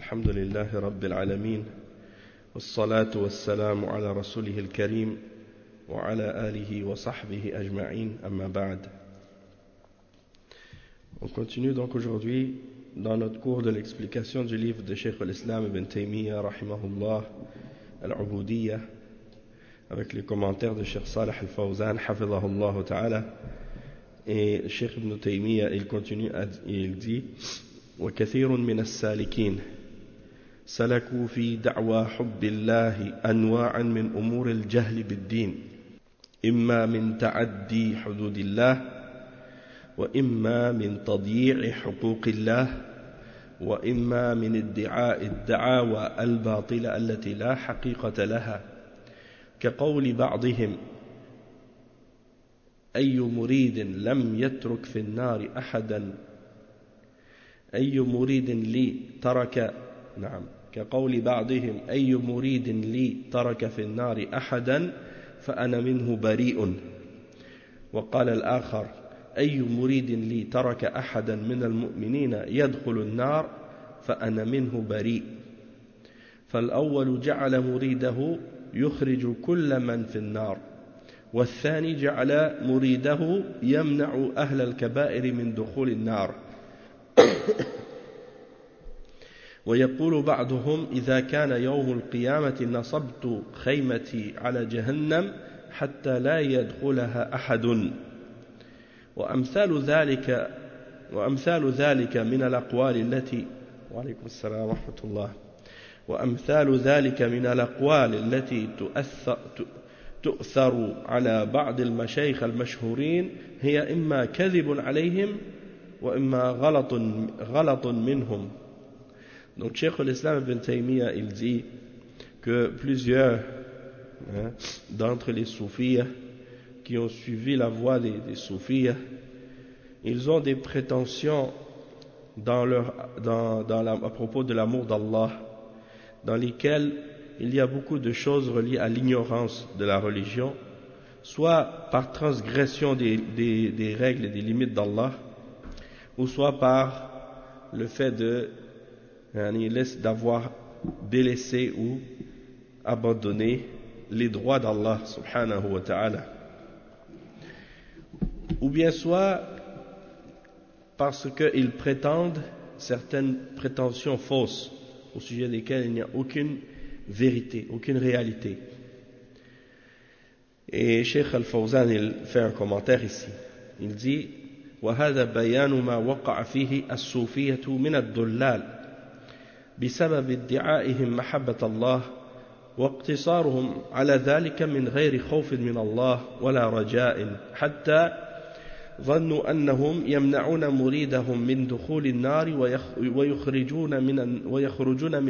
الحمد لله رب العالمين والصلاة والسلام على رسوله الكريم وعلى آله وصحبه أجمعين أما بعد. On continue donc aujourd'hui dans notre cours de l'explication du livre de Cheikh al-Islam ibn Taymiyyah rahimahullah al-Ubudiyya avec les commentaires de Cheikh Salih al-Fawzan hafidhahullah ta'ala. Et Cheikh ibn Taymiyyah il continue et il dit وكثير من السالكين سلكوا في دعوى حب الله أنواعا من أمور الجهل بالدين إما من تعدي حدود الله وإما من تضييع حقوق الله وإما من ادعاء الدعاوى الباطلة التي لا حقيقة لها كقول بعضهم أي مريد لم يترك في النار أحدا أي مريد لي ترك كقول بعضهم أي مريد لي ترك في النار أحدا فأنا منه بريء وقال الآخر أي مريد لي ترك أحدا من المؤمنين يدخل النار فأنا منه بريء فالأول جعل مريده يخرج كل من في النار والثاني جعل مريده يمنع أهل الكبائر من دخول النار ويقول بعضهم إذا كان يوم القيامة نصبت خيمتي على جهنم حتى لا يدخلها أحد وأمثال ذلك من الأقوال التي وعليكم السلام ورحمة الله وأمثال ذلك من الأقوال التي تؤثر على بعض المشايخ المشهورين هي إما كذب عليهم وإما غلط منهم. Donc Cheikh al-Islam ibn Taymiyyah il dit que plusieurs d'entre les soufis qui ont suivi la voie des soufis, ils ont des prétentions à propos de l'amour d'Allah, dans lesquelles il y a beaucoup de choses reliées à l'ignorance de la religion, soit par transgression des règles et des limites d'Allah, ou soit par le fait d'avoir délaissé ou abandonné les droits d'Allah subhanahu wa ta'ala, ou bien soit parce qu'ils prétendent certaines prétentions fausses au sujet desquelles il n'y a aucune vérité, aucune réalité. Et Cheikh al-Fawzan il fait un commentaire ici, il dit وهذا بيان ما وقع فيه الصوفية من الضلال بسبب ادعائهم محبة الله واقتصارهم على ذلك من غير خوف من الله ولا رجاء حتى ظنوا أنهم يمنعون مريدهم من دخول النار ويخرجون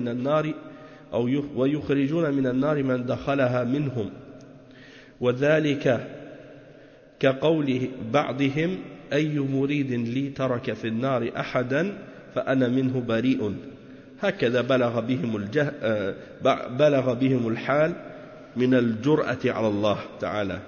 من النار من دخلها منهم وذلك كقول بعضهم أي مريد لي ترك في النار أحدا فأنا منه بريء هكذا بلغ بهم الحال من الجرأة على الله تعالى.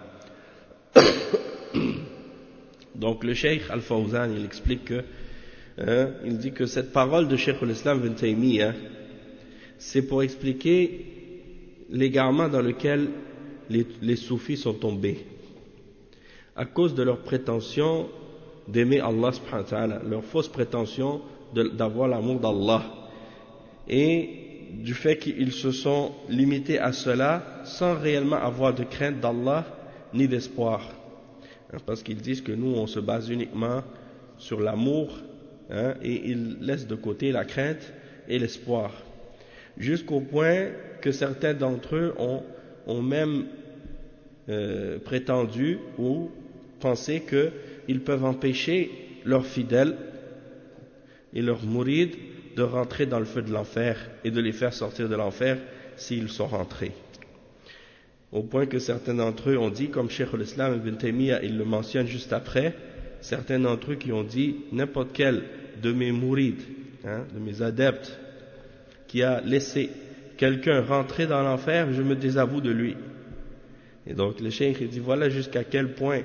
Donc le Cheikh Al-Fawzan il explique que il dit que cette parole de Cheikh al-Islam ibn Taymiyyah c'est pour expliquer l'égarement dans lequel les soufis sont tombés à cause de leur prétention d'aimer Allah subhanahu wa ta'ala, leur fausse prétention d'avoir l'amour d'Allah, et du fait qu'ils se sont limités à cela sans réellement avoir de crainte d'Allah ni d'espoir, parce qu'ils disent que nous on se base uniquement sur l'amour, et ils laissent de côté la crainte et l'espoir, jusqu'au point que certains d'entre eux ont même prétendu ou pensé qu'ils peuvent empêcher leurs fidèles et leurs mourides de rentrer dans le feu de l'enfer et de les faire sortir de l'enfer s'ils sont rentrés. Au point que certains d'entre eux ont dit, comme Cheikh al-Islam ibn Taymiyyah il le mentionne juste après, certains d'entre eux qui ont dit n'importe quel de mes mourides, de mes adeptes qui a laissé quelqu'un rentrer dans l'enfer, je me désavoue de lui. Et donc le Cheikh il dit voilà jusqu'à quel point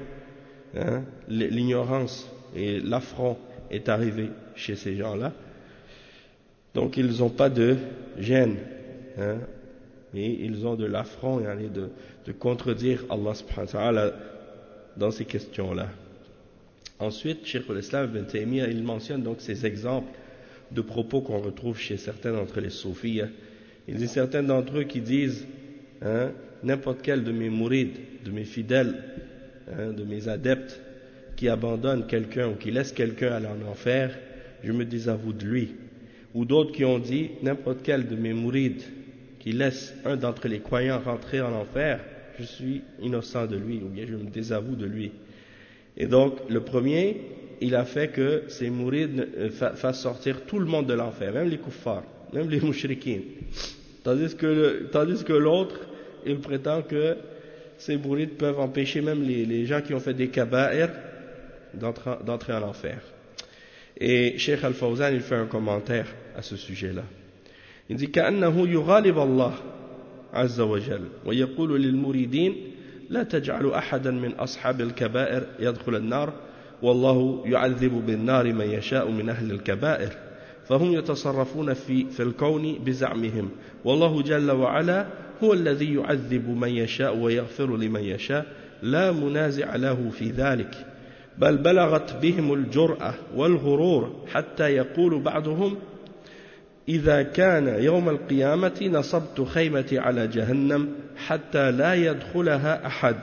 l'ignorance et l'affront est arrivé chez ces gens-là. Donc ils n'ont pas de gêne, hein, et ils ont de l'affront de contredire Allah subhanahu wa ta'ala dans ces questions-là. Ensuite, Cheikh al-Islam ibn Taymiyyah, il mentionne donc ces exemples de propos qu'on retrouve chez certains d'entre les soufis. Il dit certains d'entre eux qui disent, hein, n'importe quel de mes mourides, de mes fidèles, hein, de mes adeptes, qui abandonne quelqu'un ou qui laisse quelqu'un aller en enfer, je me désavoue de lui. Ou d'autres qui ont dit, n'importe quel de mes mourides qui laisse un d'entre les croyants rentrer en enfer, je suis innocent de lui, ou bien je me désavoue de lui. Et donc, le premier, il a fait que ces mourides fassent sortir tout le monde de l'enfer, même les kuffars, même les mushrikines. Tandis que l'autre, il prétend que ces mourides peuvent empêcher même les gens qui ont fait des kaba'ir d'entrer en enfer. Et Cheikh Al-Fawzan, il fait un commentaire à ce sujet-là. Il dit كأنه يغالب الله عز وجل ويقول للمريدين لا تجعلوا أحدا من أصحاب الكبائر يدخل النار والله يعذب بالنار من يشاء من أهل الكبائر فهم يتصرفون في الكون بزعمهم والله جل وعلا هو الذي يعذب من يشاء ويغفر لمن يشاء لا منازع له في ذلك بل بلغت بهم الجرأة والغرور حتى يقول بعضهم إذا كان يوم القيامة نصبت خيمتي على جهنم حتى لا يدخلها أحد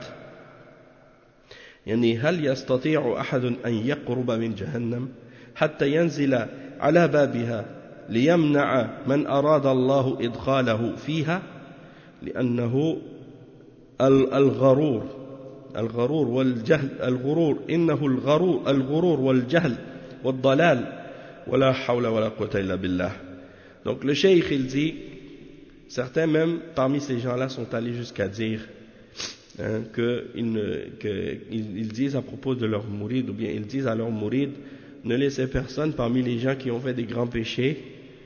يعني هل يستطيع أحد أن يقرب من جهنم حتى ينزل على بابها ليمنع من أراد الله إدخاله فيها لأنه الغرور والجهل إنه الغرور والجهل والضلال ولا حول ولا قوة إلا بالله. Donc le cheikh il dit, certains même parmi ces gens-là sont allés jusqu'à dire qu'ils disent à propos de leurs mourides, ou bien ils disent à leurs mourides, ne laissez personne parmi les gens qui ont fait des grands péchés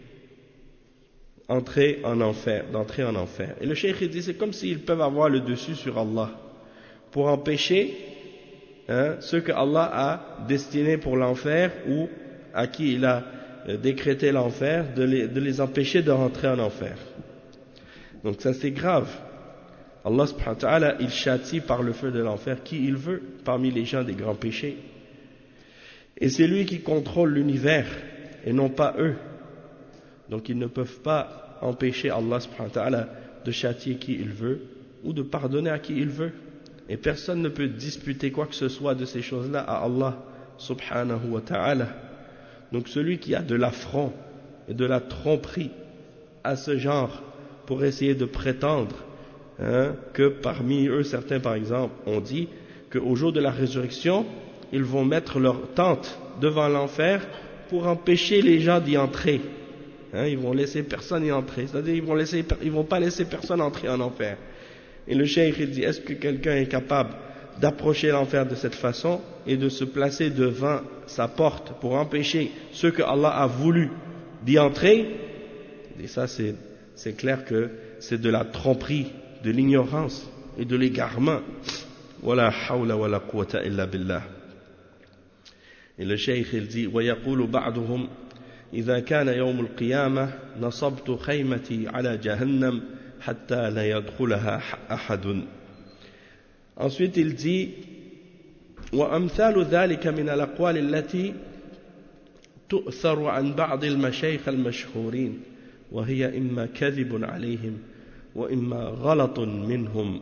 d'entrer en enfer. Et le cheikh il dit, c'est comme s'ils peuvent avoir le dessus sur Allah pour empêcher ceux que Allah a destinés pour l'enfer ou à qui il a décrété l'enfer, de les empêcher de rentrer en enfer. Donc ça c'est grave. Allah subhanahu wa ta'ala, il châtie par le feu de l'enfer qui il veut parmi les gens des grands péchés. Et c'est lui qui contrôle l'univers et non pas eux. Donc ils ne peuvent pas empêcher Allah subhanahu wa ta'ala de châtier qui il veut ou de pardonner à qui il veut. Et personne ne peut disputer quoi que ce soit de ces choses-là à Allah subhanahu wa ta'ala. Donc celui qui a de l'affront et de la tromperie à ce genre pour essayer de prétendre que parmi eux, certains par exemple, ont dit qu'au jour de la résurrection, ils vont mettre leur tente devant l'enfer pour empêcher les gens d'y entrer. Ils vont laisser personne y entrer, c'est-à-dire ils vont pas laisser personne entrer en enfer. Et le cheikh il dit, est-ce que quelqu'un est capable d'approcher l'enfer de cette façon et de se placer devant sa porte pour empêcher ceux que Allah a voulu d'y entrer? Et ça c'est clair que c'est de la tromperie, de l'ignorance et de l'égarement. Wala hawla wala quwwata illa billah. Et le cheikh il dit ويقول بعضهم إذا كان يوم القيامة نصبت خيمتي على جهنم حتى لا يدخلها أحد. Ensuite il dit وأمثال ذلك من الأقوال التي تؤثر عن بعض المشايخ المشهورين وهي إما كذب عليهم وإما غلط منهم.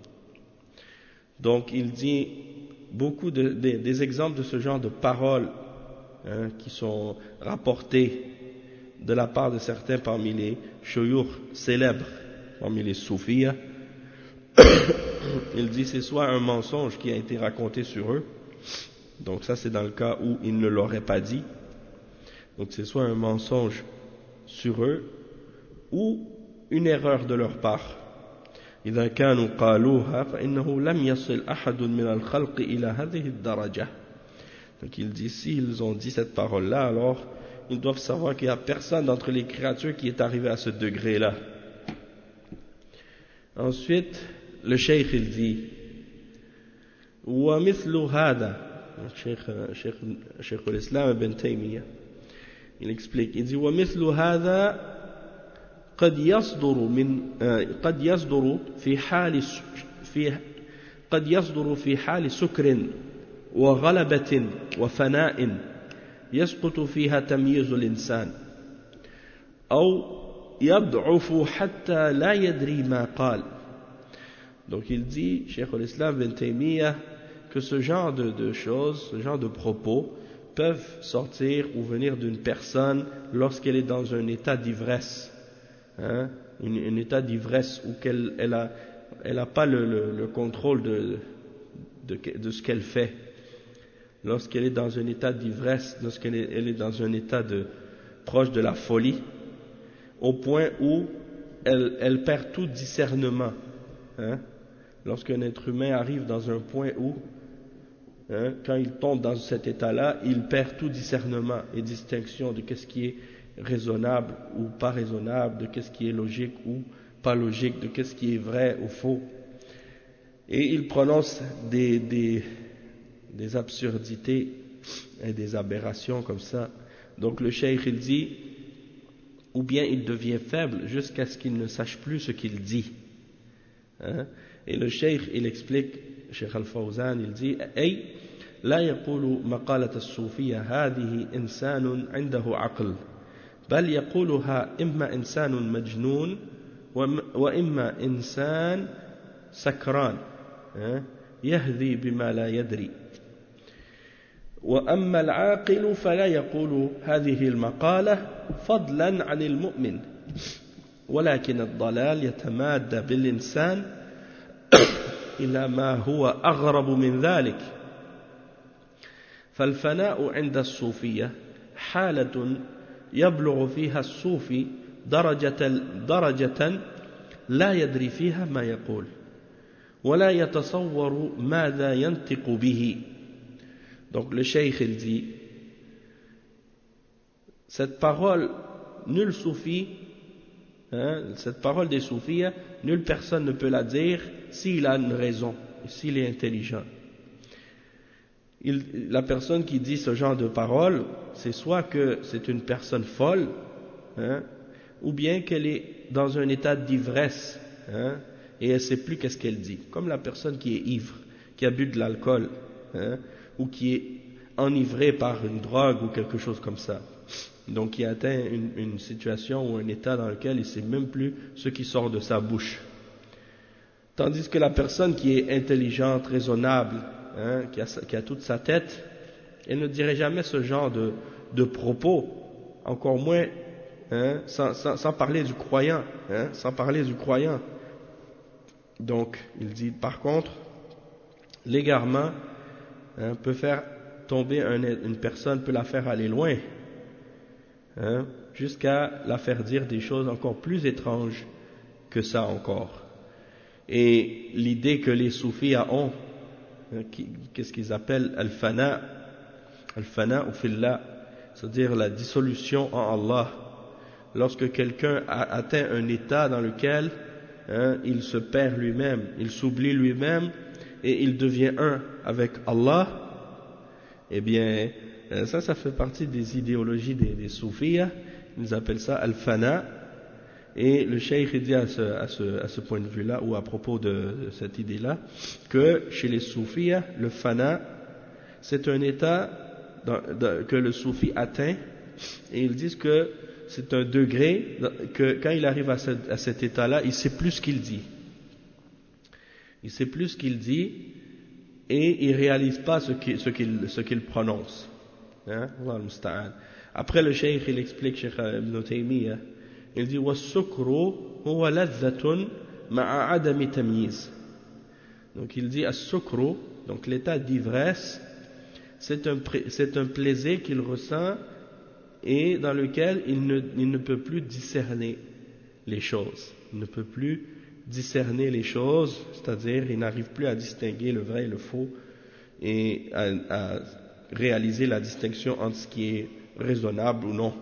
Donc il dit beaucoup des exemples de ce genre de paroles qui sont rapportées de la part de certains parmi les shuyukh célèbres, parmi les soufis. Il dit c'est soit un mensonge qui a été raconté sur eux, donc ça c'est dans le cas où ils ne l'auraient pas dit, donc c'est soit un mensonge sur eux ou une erreur de leur part. إذا كانوا قالوها فإنه لم يصل أحد من الخلق إلى هذه الدرجة. Donc il dit s'ils ont dit cette parole-là, alors ils doivent savoir qu'il n'y a personne d'entre les créatures qui est arrivé à ce degré-là. Ensuite, le cheikh il dit ومثل هذا, Cheikh al-Islam ibn Taymiyyah, il explique, il dit ومثل هذا قد يصدر في حال سكر وغلبة وفناء يسقط فيها تمييز الإنسان أو يضعف حتى لا يدري ما قال. Donc il dit, Cheikh al-Islam Ibn Taymiyyah, que ce genre de choses, ce genre de propos peuvent sortir ou venir d'une personne lorsqu'elle est dans un état d'ivresse, un état d'ivresse où elle a pas le contrôle de ce qu'elle fait. Lorsqu'elle est dans un état d'ivresse, lorsqu'elle est dans un état proche de la folie, au point où elle perd tout discernement. Lorsqu'un être humain arrive dans un point où, quand il tombe dans cet état-là, il perd tout discernement et distinction de qu'est-ce qui est raisonnable ou pas raisonnable, de qu'est-ce qui est logique ou pas logique, de qu'est-ce qui est vrai ou faux. Et il prononce des absurdités et des aberrations comme ça. Donc le cheikh il dit, ou bien il devient faible jusqu'à ce qu'il ne sache plus ce qu'il dit. Et le cheikh il explique, Cheikh Al-Fawzan il dit, أي لا يقول مقالة الصوفية هذه إنسان عنده عقل بل يقولها إما إنسان مجنون وإما إنسان سكران يهذي بما لا يدري. وأما العاقل فلا يقول هذه المقالة فضلا عن المؤمن ولكن الضلال يتمادى بالإنسان إلى ما هو أغرب من ذلك. فالفناء عند الصوفية حالة يبلغ فيها الصوفي درجة لا يدري فيها ما يقول ولا يتصور ماذا ينطق به. Donc le cheikh il dit, cette parole, nul soufi, cette parole des soufis, nulle personne ne peut la dire s'il a une raison, s'il est intelligent. La personne qui dit ce genre de parole, c'est soit que c'est une personne folle, ou bien qu'elle est dans un état d'ivresse, et elle ne sait plus qu'est-ce qu'elle dit. Comme la personne qui est ivre, qui a bu de l'alcool, ou qui est enivré par une drogue ou quelque chose comme ça. Donc qui atteint une situation ou un état dans lequel il ne sait même plus ce qui sort de sa bouche. Tandis que la personne qui est intelligente, raisonnable, qui a toute sa tête, elle ne dirait jamais ce genre de propos, encore moins sans parler du croyant, sans parler du croyant. Donc il dit par contre, l'égarement peut faire tomber une personne, peut la faire aller loin, jusqu'à la faire dire des choses encore plus étranges que ça encore. Et l'idée que les soufis ont, qu'est-ce qu'ils appellent al-fana ou fillah, c'est-à-dire la dissolution en Allah. Lorsque quelqu'un a atteint un état dans lequel il se perd lui-même, il s'oublie lui-même et il devient un avec Allah, eh bien ça fait partie des idéologies des soufis. Ils appellent ça al-fana. Et le cheikh dit à ce point de vue-là, ou à propos de cette idée-là, que chez les soufis, le fana, c'est un état que le soufi atteint, et ils disent que c'est un degré, que quand il arrive à cet état-là, il ne sait plus ce qu'il dit. Il ne sait plus ce qu'il dit, et il ne réalise pas ce qu'il prononce. Après le cheikh, il explique, Cheikh Ibn Taymiyyah, il dit وَالسُّكْرُ هُوَ لَذَّةٌ مَعَ عَدَمِ تَمْيِيزٍ. Donc il dit as-sukru, donc l'état d'ivresse, c'est un plaisir qu'il ressent et dans lequel il ne peut plus discerner les choses. Il ne peut plus discerner les choses, c'est-à-dire il n'arrive plus à distinguer le vrai et le faux et à réaliser la distinction entre ce qui est raisonnable ou non.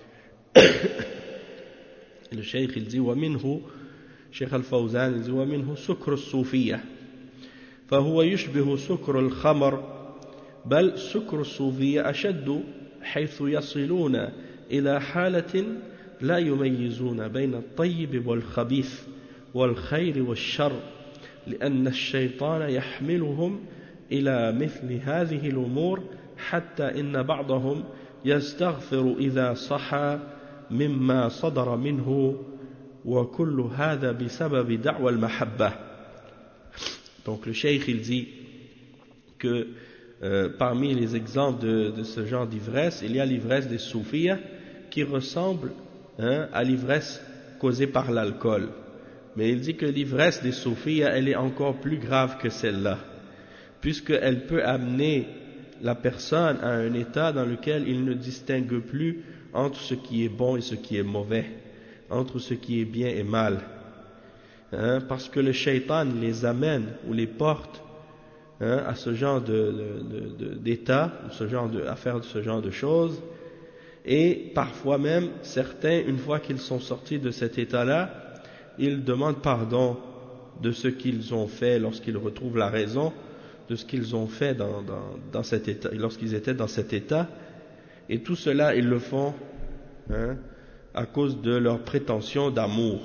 Le cheikh il dit ومنه Cheikh Al-Fawzan il dit ومنه سكر الصوفية فهو يشبه سكر الخمر بل سكر الصوفية أشد حيث يصلون إلى حالة لا يميزون بين الطيب والخبيث والخير والشر لأن الشيطان يحملهم إلى مثل هذه الأمور حتى إن بعضهم يستغفر إذا صحى مما صدر منه وكل هذا بسبب دعوى المحبة. Donc le cheikh il dit que parmi les exemples de ce genre d'ivresse, il y a l'ivresse des soufis qui ressemble à l'ivresse causée par l'alcool. Mais il dit que l'ivresse des soufis, elle est encore plus grave que celle-là, puisqu'elle peut amener la personne à un état dans lequel il ne distingue plus entre ce qui est bon et ce qui est mauvais, entre ce qui est bien et mal. Parce que le shaitan les amène ou les porte à ce genre d'état, à faire ce genre de choses, et parfois même, certains, une fois qu'ils sont sortis de cet état-là, ils demandent pardon de ce qu'ils ont fait lorsqu'ils retrouvent la raison, de ce qu'ils ont fait dans cet état, lorsqu'ils étaient dans cet état, et tout cela, ils le font à cause de leur prétention d'amour.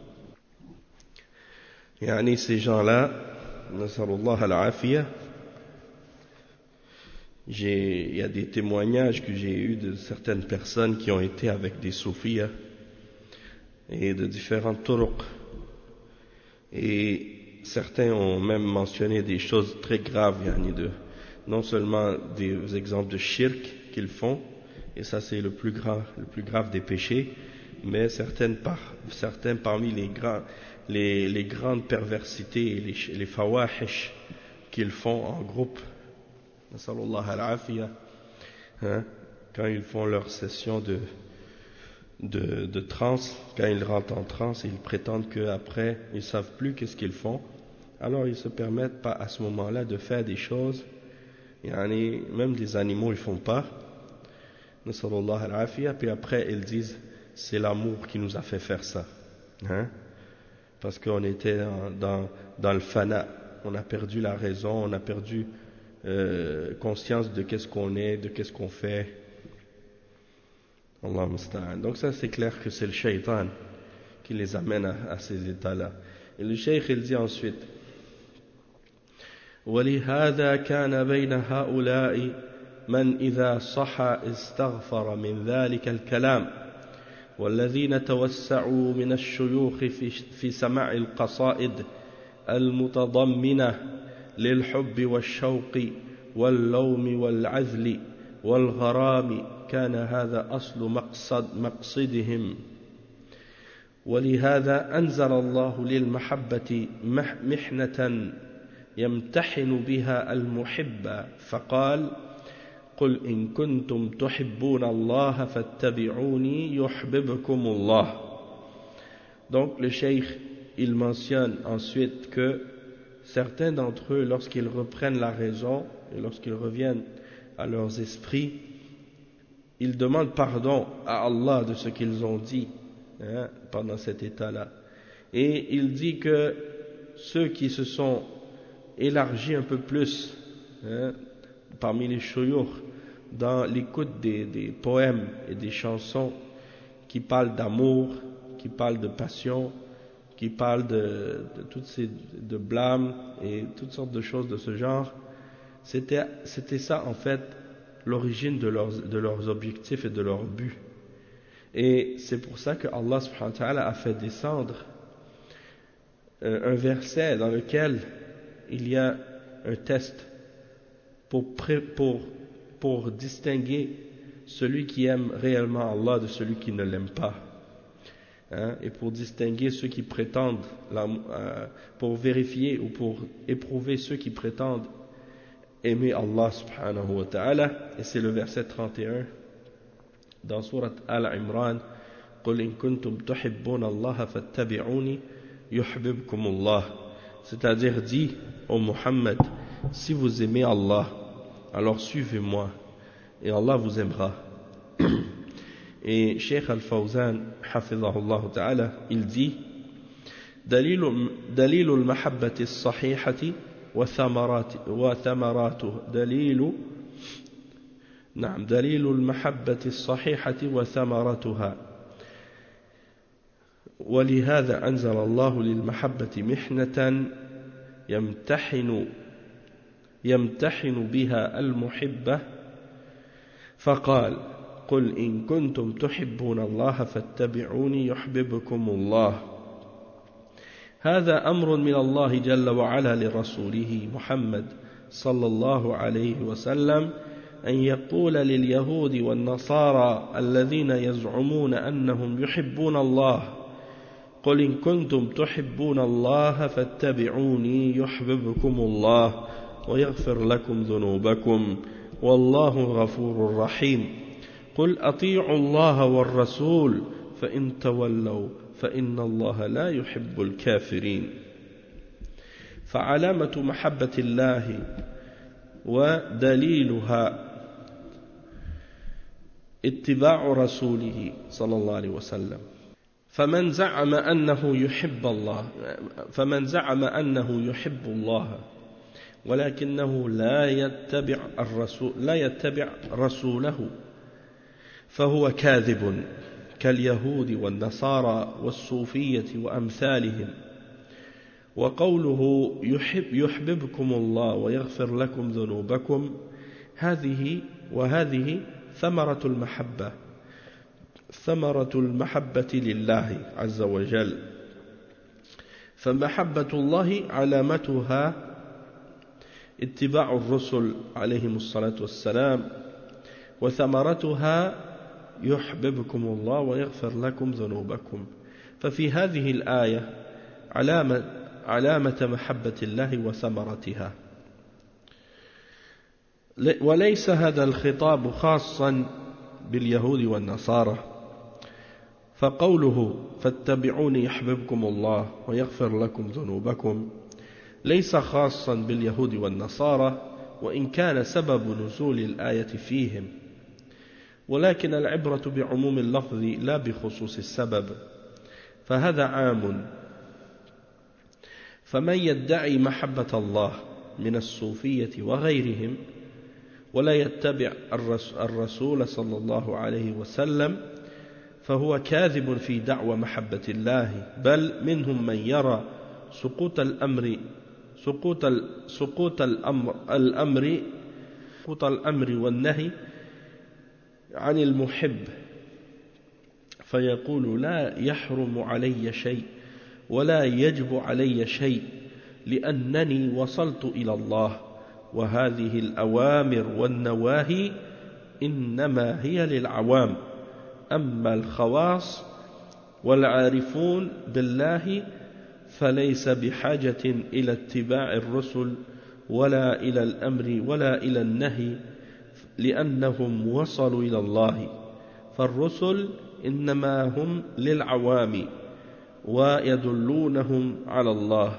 Yani ces gens-là, nasallallahu al-afiyah, il y a des témoignages que j'ai eus de certaines personnes qui ont été avec des soufis et de différentes turuq, et certains ont même mentionné des choses très graves, yani non seulement des exemples de shirk qu'ils font, et ça c'est le plus grave des péchés, mais certains parmi les grandes perversités et les fawahish qu'ils font en groupe, nasallallahu al-afiyah, quand ils font leur session de transe, quand ils rentrent en transe, ils prétendent qu'après ils savent plus qu'est-ce qu'ils font, alors ils se permettent pas à ce moment-là de faire des choses, même des animaux ils font pas, nasallallahu al-afiyah, puis après ils disent c'est l'amour qui nous a fait faire ça, parce qu'on était dans le fana, on a perdu la raison, on a perdu conscience de qu'est-ce qu'on est, de qu'est-ce qu'on fait. Allah musta'an. Donc ça c'est clair que c'est le shaitan qui les amène à ces états-là. Et le cheikh il dit ensuite وَلِهَذَا كَانَ بَيْنَ هَؤُلَاءِ مَنْ إِذَا صَحَى اسْتَغْفَرَ مِنْ ذَلِكَ الْكَلَامِ والذين توسعوا من الشيوخ في سماع القصائد المتضمنة للحب والشوق واللوم والعذل والغرام كان هذا أصل مقصدهم ولهذا أنزل الله للمحبة محنة يمتحن بها المحب فقال قل إن كنتم تحبون الله فاتبعوني يحببكم الله. Donc le cheikh il mentionne ensuite que certains d'entre eux, lorsqu'ils reprennent la raison et lorsqu'ils reviennent à leurs esprits, ils demandent pardon à Allah de ce qu'ils ont dit pendant cet état-là. Et il dit que ceux qui se sont élargis un peu plus parmi les shuyukh dans l'écoute des poèmes et des chansons qui parlent d'amour, qui parlent de passion, qui parlent de blâme et toutes sortes de choses de ce genre, c'était ça en fait l'origine de leurs objectifs et de leurs buts. Et c'est pour ça que Allah subhanahu wa ta'ala a fait descendre un verset dans lequel il y a un test pour distinguer celui qui aime réellement Allah de celui qui ne l'aime pas, et pour distinguer ceux qui prétendent, pour vérifier ou pour éprouver ceux qui prétendent aimer Allah subhanahu wa ta'ala. Et c'est le verset 31 dans sourate Al-Imran, قُلْ إِن كُنْتُمْ تُحِبُّونَ اللَّهَ فَاتَّبِعُونِي يُحْبِبْكُمُ اللَّهُ. C'est-à-dire, dit ô Muhammad, si vous aimez Allah, alors suivez-moi et Allah vous aimera. Et Cheikh Al-Fawzan hafidhahullah ta'ala, il dit دليل المحبة الصحيحة وثمراته نعم دليل المحبة الصحيحة وثمرتها. ولهذا أنزل الله للمحبة محنة يمتحن بها المحبة، فقال: قل إن كنتم تحبون الله فاتبعوني يحببكم الله. هذا أمر من الله جل وعلا لرسوله محمد صلى الله عليه وسلم أن يقول لليهود والنصارى الذين يزعمون أنهم يحبون الله: قل إن كنتم تحبون الله فاتبعوني يحببكم الله ويغفر لكم ذنوبكم والله غفور رحيم. قل أطيعوا الله والرسول فإن تولوا فإن الله لا يحب الكافرين. فعلامة محبة الله ودليلها اتباع رسوله صلى الله عليه وسلم. فمن زعم أنه يحب الله ولكنه لا يتبع رسوله فهو كاذب كاليهود والنصارى والصوفية وأمثالهم. وقوله يحببكم الله ويغفر لكم ذنوبكم وهذه ثمرة المحبة لله عز وجل. فمحبة الله علامتها اتباع الرسل عليهم الصلاة والسلام، وثمرتها يحببكم الله ويغفر لكم ذنوبكم. ففي هذه الآية علامة محبة الله وثمرتها. وليس هذا الخطاب خاصا باليهود والنصارى، فقوله فاتبعوني يحببكم الله ويغفر لكم ذنوبكم ليس خاصا باليهود والنصارى، وإن كان سبب نزول الآية فيهم، ولكن العبرة بعموم اللفظ لا بخصوص السبب، فهذا عام. فمن يدعي محبة الله من الصوفية وغيرهم ولا يتبع الرسول صلى الله عليه وسلم فهو كاذب في دعوى محبة الله، بل منهم من يرى سقوط الأمر والنهي عن المحب، فيقول لا يحرم علي شيء ولا يجب علي شيء لأنني وصلت إلى الله، وهذه الأوامر والنواهي إنما هي للعوام، أما الخواص والعارفون بالله فليس بحاجة إلى اتباع الرسل ولا إلى الأمر ولا إلى النهي، لأنهم وصلوا إلى الله. فالرسل إنما هم للعوام ويدلونهم على الله،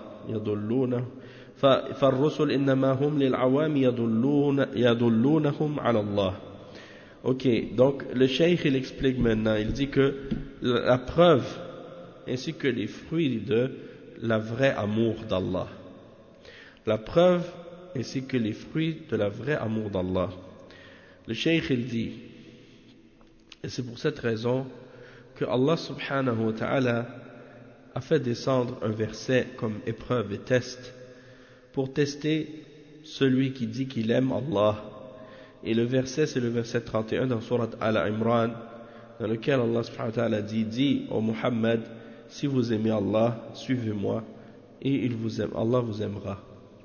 فالرسل إنما هم للعوام يدلونهم على الله. Ok, donc le cheikh il explique maintenant, il dit que la preuve ainsi que les fruits de la vraie amour d'Allah, la preuve ainsi que les fruits de la vraie amour d'Allah. Le cheikh il dit, et c'est pour cette raison que Allah subhanahu wa ta'ala a fait descendre un verset comme épreuve et test pour tester celui qui dit qu'il aime Allah. Et le verset, c'est le verset 31 dans Surat Al-Imran, dans lequel Allah subhanahu wa ta'ala dit: dis au Muhammad, si vous aimez Allah, suivez-moi, et Allah vous aimera.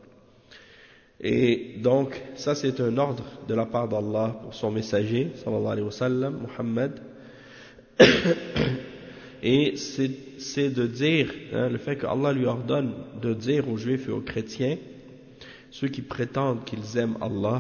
Et donc, ça c'est un ordre de la part d'Allah pour son messager, sallallahu alayhi wa sallam, Muhammad. Et c'est de dire, le fait qu'Allah lui ordonne de dire aux juifs et aux chrétiens, ceux qui prétendent qu'ils aiment Allah,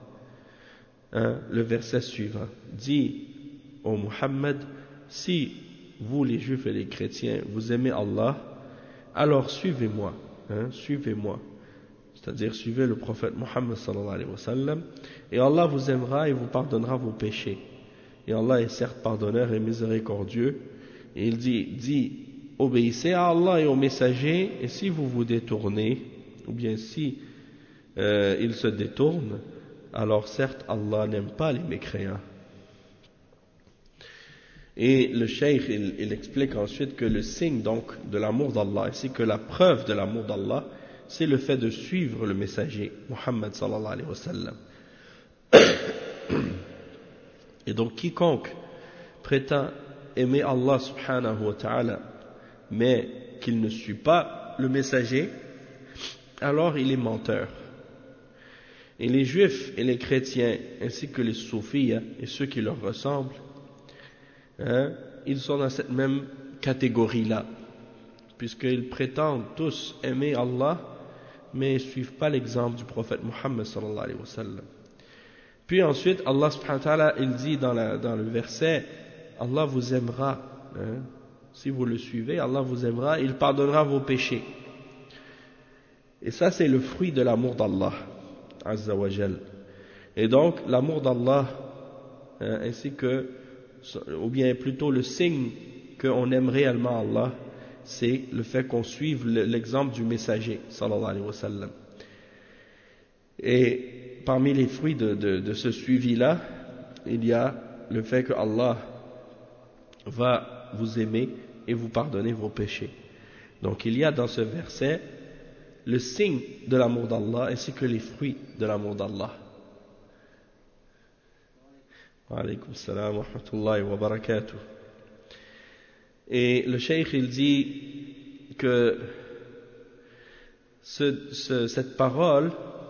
le verset suivant: dis au Muhammad, si vous les juifs et les chrétiens vous aimez Allah, alors suivez-moi, suivez-moi, c'est-à-dire suivez le prophète Muhammad sallallahu alayhi wa sallam, et Allah vous aimera et vous pardonnera vos péchés, et Allah est certes pardonneur et miséricordieux. Et il dit obéissez à Allah et au messager, et si vous vous détournez, ou bien si ils se détournent, alors certes Allah n'aime pas les mécréants. Et le cheikh il explique ensuite que le signe donc de l'amour d'Allah ainsi que la preuve de l'amour d'Allah, c'est le fait de suivre le messager Muhammad sallallahu alayhi wa sallam. Et donc quiconque prétend aimer Allah subhanahu wa ta'ala mais qu'il ne suit pas le messager, alors il est menteur. Et les juifs et les chrétiens ainsi que les soufis et ceux qui leur ressemblent, ils sont dans cette même catégorie-là, puisqu'ils prétendent tous aimer Allah, mais ils ne suivent pas l'exemple du prophète Muhammad sallallahu alayhi wa sallam. Puis ensuite, Allah subhanahu wa ta'ala, il dit dans le verset, Allah vous aimera, si vous le suivez, Allah vous aimera, il pardonnera vos péchés. Et ça, c'est le fruit de l'amour d'Allah, azza wa jal. Et donc, l'amour d'Allah, ainsi que, ou bien plutôt le signe qu'on aime réellement Allah, c'est le fait qu'on suive l'exemple du messager sallallahu alayhi wa sallam. Et parmi les fruits de ce suivi-là, il y a le fait que Allah va vous aimer et vous pardonner vos péchés. Donc il y a dans ce verset le signe de l'amour d'Allah ainsi que les fruits de l'amour d'Allah. Wa alaykum salam wa rahmatullahi wa barakatuh. Et le cheikh il dit que cette parole,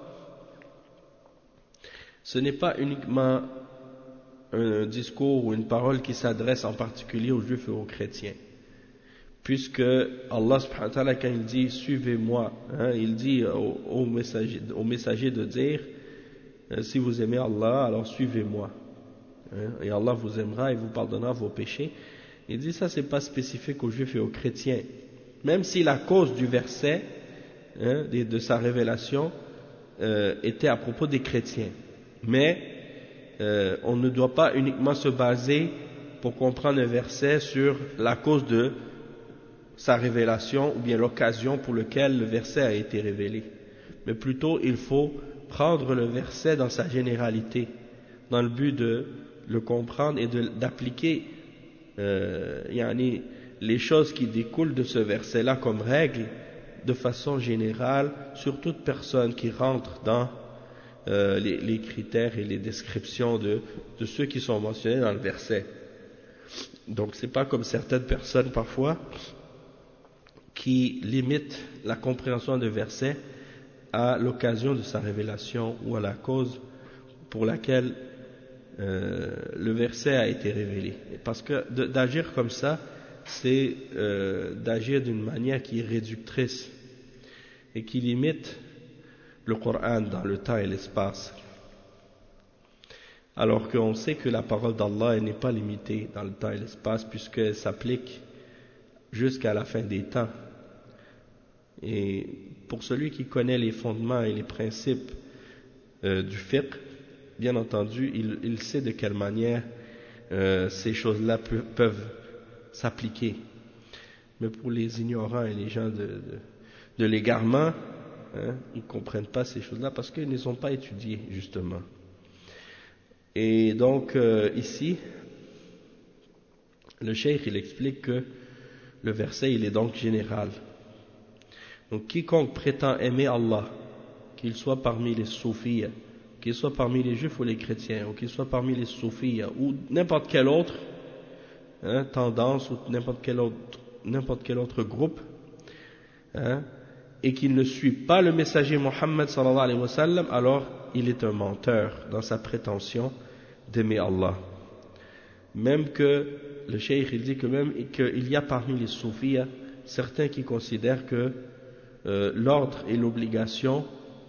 ce n'est pas uniquement un discours ou une parole qui s'adresse en particulier aux juifs et aux chrétiens, puisque Allah subhanahu wa ta'ala, quand il dit suivez-moi, il dit au messager de dire si vous aimez Allah alors suivez-moi, et Allah vous aimera et vous pardonnera vos péchés. Il dit ça, c'est pas spécifique aux juifs et aux chrétiens, même si la cause du verset de sa révélation était à propos des chrétiens. Mais on ne doit pas uniquement se baser pour comprendre un verset sur la cause de sa révélation ou bien l'occasion pour laquelle le verset a été révélé, mais plutôt il faut prendre le verset dans sa généralité, dans le but de le comprendre et d'appliquer les choses qui découlent de ce verset-là comme règle de façon générale sur toute personne qui rentre dans les critères et les descriptions de ceux qui sont mentionnés dans le verset. Donc c'est pas comme certaines personnes parfois qui limitent la compréhension de verset à l'occasion de sa révélation ou à la cause pour laquelle le verset a été révélé. Parce que d'agir comme ça, c'est d'agir d'une manière qui est réductrice et qui limite le Coran dans le temps et l'espace. Alors qu'on sait que la parole d'Allah n'est pas limitée dans le temps et l'espace, puisqu'elle s'applique jusqu'à la fin des temps. Et pour celui qui connaît les fondements et les principes du fiqh, bien entendu, il sait de quelle manière ces choses-là peuvent s'appliquer. Mais pour les ignorants et les gens de l'égarement, ils ne comprennent pas ces choses-là parce qu'ils ne les ont pas étudiées, justement. Et donc, ici, le cheikh, il explique que le verset, il est donc général. Donc, quiconque prétend aimer Allah, qu'il soit parmi les soufis, qu'il soit parmi les juifs ou les chrétiens, ou qu'il soit parmi les soufis, ou n'importe quelle autre tendance, ou n'importe quel autre groupe, et qu'il ne suit pas le messager Muhammad sallallahu alayhi wa sallam, alors il est un menteur dans sa prétention d'aimer Allah. Même que, le cheikh il dit que même qu'il y a parmi les soufis certains qui considèrent que l'ordre et l'obligation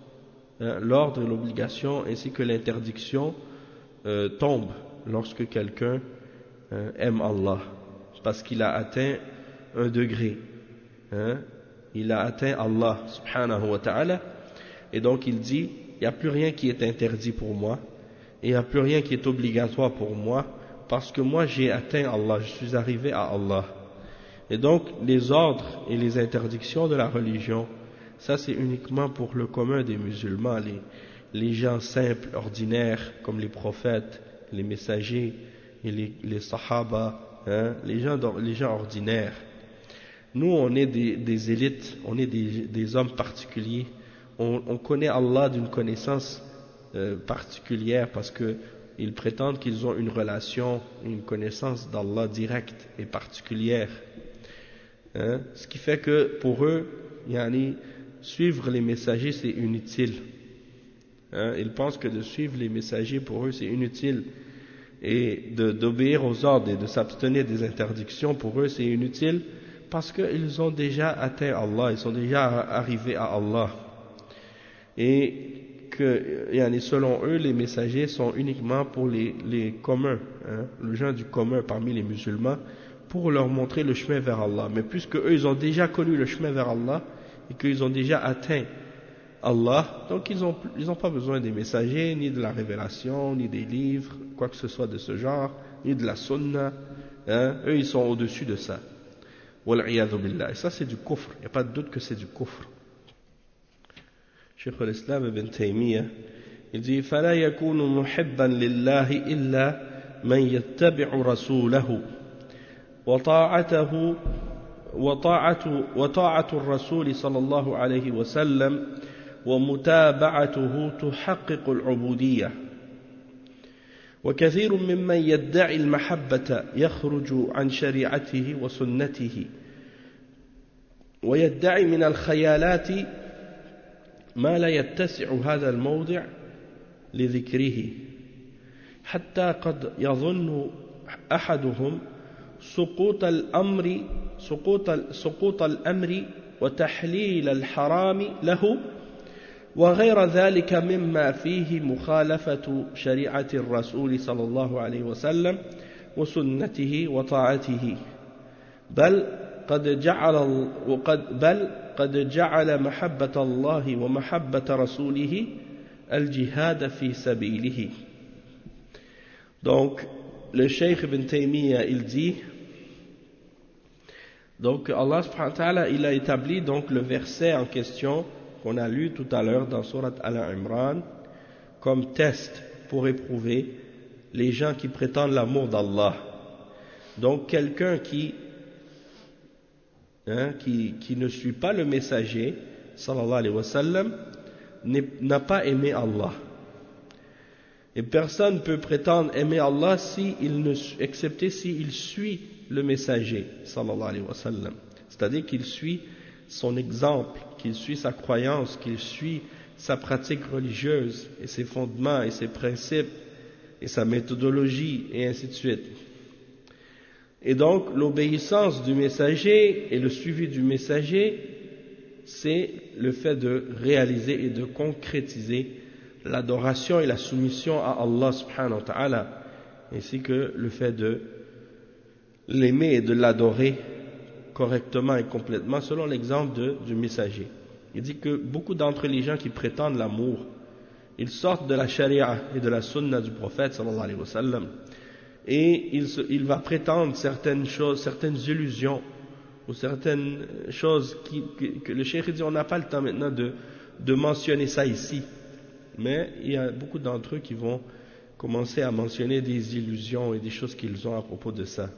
ainsi que l'interdiction tombent lorsque quelqu'un aime Allah, parce qu'il a atteint un degré, il a atteint Allah subhanahu wa ta'ala, et donc il dit il n'y a plus rien qui est interdit pour moi et il n'y a plus rien qui est obligatoire pour moi, parce que moi j'ai atteint Allah, je suis arrivé à Allah. Et donc les ordres et les interdictions de la religion, ça c'est uniquement pour le commun des musulmans, les gens simples, ordinaires, comme les prophètes, les messagers et les sahaba, hein, les gens ordinaires. Nous, on est des élites, on est des hommes particuliers. On connaît Allah d'une connaissance particulière parce qu'ils prétendent qu'ils ont une relation, une connaissance d'Allah directe et particulière. Hein? Ce qui fait que pour eux, suivre les messagers c'est inutile. Hein? Ils pensent que de suivre les messagers pour eux c'est inutile. Et d'obéir aux ordres et de s'abstenir des interdictions pour eux c'est inutile parce qu'ils ont déjà atteint Allah, ils sont déjà arrivés à Allah. Et que selon eux les messagers sont uniquement pour les communs, hein, les gens du commun parmi les musulmans, pour leur montrer le chemin vers Allah. Mais puisque eux ils ont déjà connu le chemin vers Allah et qu'ils ont déjà atteint Allah, donc ils ont pas besoin des messagers, ni de la révélation, ni des livres, quoi que ce soit de ce genre, ni de la sunna, hein. Eux ils sont au-dessus de ça. Wal'iyadhu billah. Et ça c'est du kufr, il n'y a pas de doute que c'est du kufr. Cheikh al-Islam ibn Taymiyyah, il dit فلا يكون محبا لله إلا من يتبع رسوله وطاعة الرسول صلى الله عليه وسلم ومتابعته تحقق العبودية. وكثير ممن يدعي المحبة يخرج عن شريعته وسنته ويدعي من الخيالات ما لا يتسع هذا الموضع لذكره حتى قد يظن أحدهم سقوط الأمر وتحليل الحرام له وغير ذلك مما فيه مخالفة شريعة الرسول صلى الله عليه وسلم وسنته وطاعته بل قد جعل محبة الله ومحبة رسوله الجهاد في سبيله. Donc le Cheikh Ibn Taymiyyah il dit, donc Allah subhanahu wa ta'ala il a établi donc le verset en question qu'on a lu tout à l'heure dans Surat Al-Imran comme test pour éprouver les gens qui prétendent l'amour d'Allah. Donc quelqu'un qui ne suit pas le messager sallallahu alayhi wa sallam n'a pas aimé Allah. Et personne ne peut prétendre aimer Allah excepté s'il suit le messager sallallahu alayhi wa sallam. C'est-à-dire qu'il suit son exemple, qu'il suit sa croyance, qu'il suit sa pratique religieuse et ses fondements et ses principes et sa méthodologie et ainsi de suite. Et donc l'obéissance du messager et le suivi du messager, c'est le fait de réaliser et de concrétiser l'adoration et la soumission à Allah subhanahu wa ta'ala, ainsi que le fait de l'aimer et de l'adorer correctement et complètement selon l'exemple du messager. Il dit que beaucoup d'entre les gens qui prétendent l'amour, ils sortent de la charia et de la sunna du prophète sallallahu alayhi wa sallam, et il va prétendre certaines choses, certaines illusions ou certaines choses que le cheikh dit on n'a pas le temps maintenant de mentionner ça ici, mais il y a beaucoup d'entre eux qui vont commencer à mentionner des illusions et des choses qu'ils ont à propos de ça.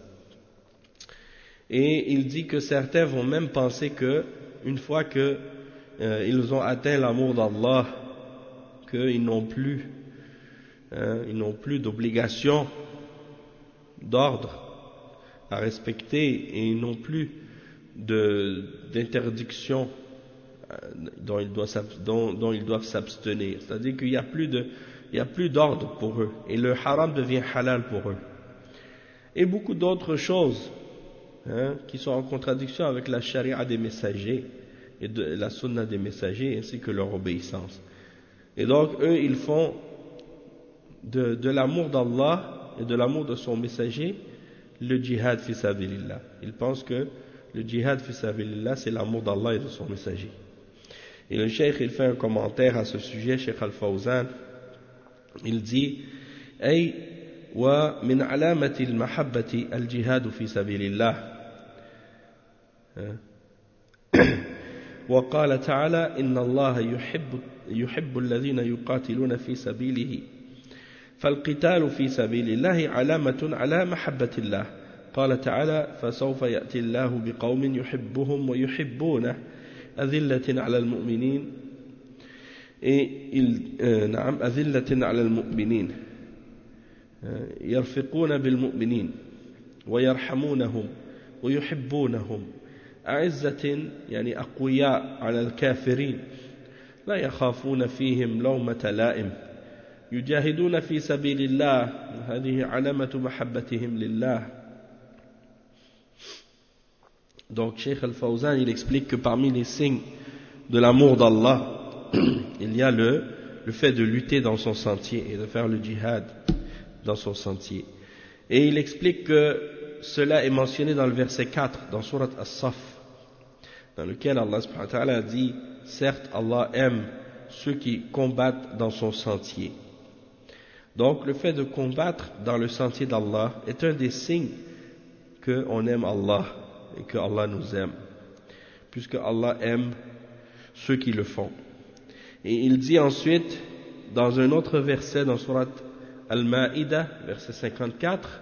Et il dit que certains vont même penser que une fois que ils ont atteint l'amour d'Allah, qu'ils n'ont plus d'obligation d'ordre à respecter et ils n'ont plus d'interdiction dont ils doivent s'abstenir. C'est-à-dire qu'il n'y a plus d'ordre pour eux et le haram devient halal pour eux. Et beaucoup d'autres choses qui sont en contradiction avec la charia des messagers et de la sunna des messagers ainsi que leur obéissance. Et donc eux ils font de l'amour d'Allah et de l'amour de son messager le djihad fi sabilillah. Ils pensent que le djihad fi sabilillah c'est l'amour d'Allah et de son messager. Et le cheikh il fait un commentaire à ce sujet, Cheikh Al-Fawzan, il dit ay wa min alamati al-mahabbati al-jihad fi sabilillah وقال تعالى إن الله يحب الذين يقاتلون في سبيله فالقتال في سبيل الله علامة على محبة الله قال تعالى فسوف يأتي الله بقوم يحبهم ويحبونه أذلة على المؤمنين أذلة على المؤمنين يرفقون بالمؤمنين ويرحمونهم ويحبونهم أعزة يعني أقوياء على الكافرين لا يخافون فيهم لومة لائم يجاهدون في سبيل الله هذه علامة محبتهم لله. Donc Cheikh Al-Fawzan il explique que parmi les signes de l'amour d'Allah il y a le fait de lutter dans son sentier et de faire le djihad dans son sentier. Et il explique que cela est mentionné dans le verset 4 dans Surat As-Saf, dans lequel Allah subhanahu wa ta'ala dit certes Allah aime ceux qui combattent dans son sentier. Donc le fait de combattre dans le sentier d'Allah est un des signes qu'on aime Allah et que Allah nous aime, puisque Allah aime ceux qui le font. Et il dit ensuite dans un autre verset dans Surat Al-Ma'idah, verset 54,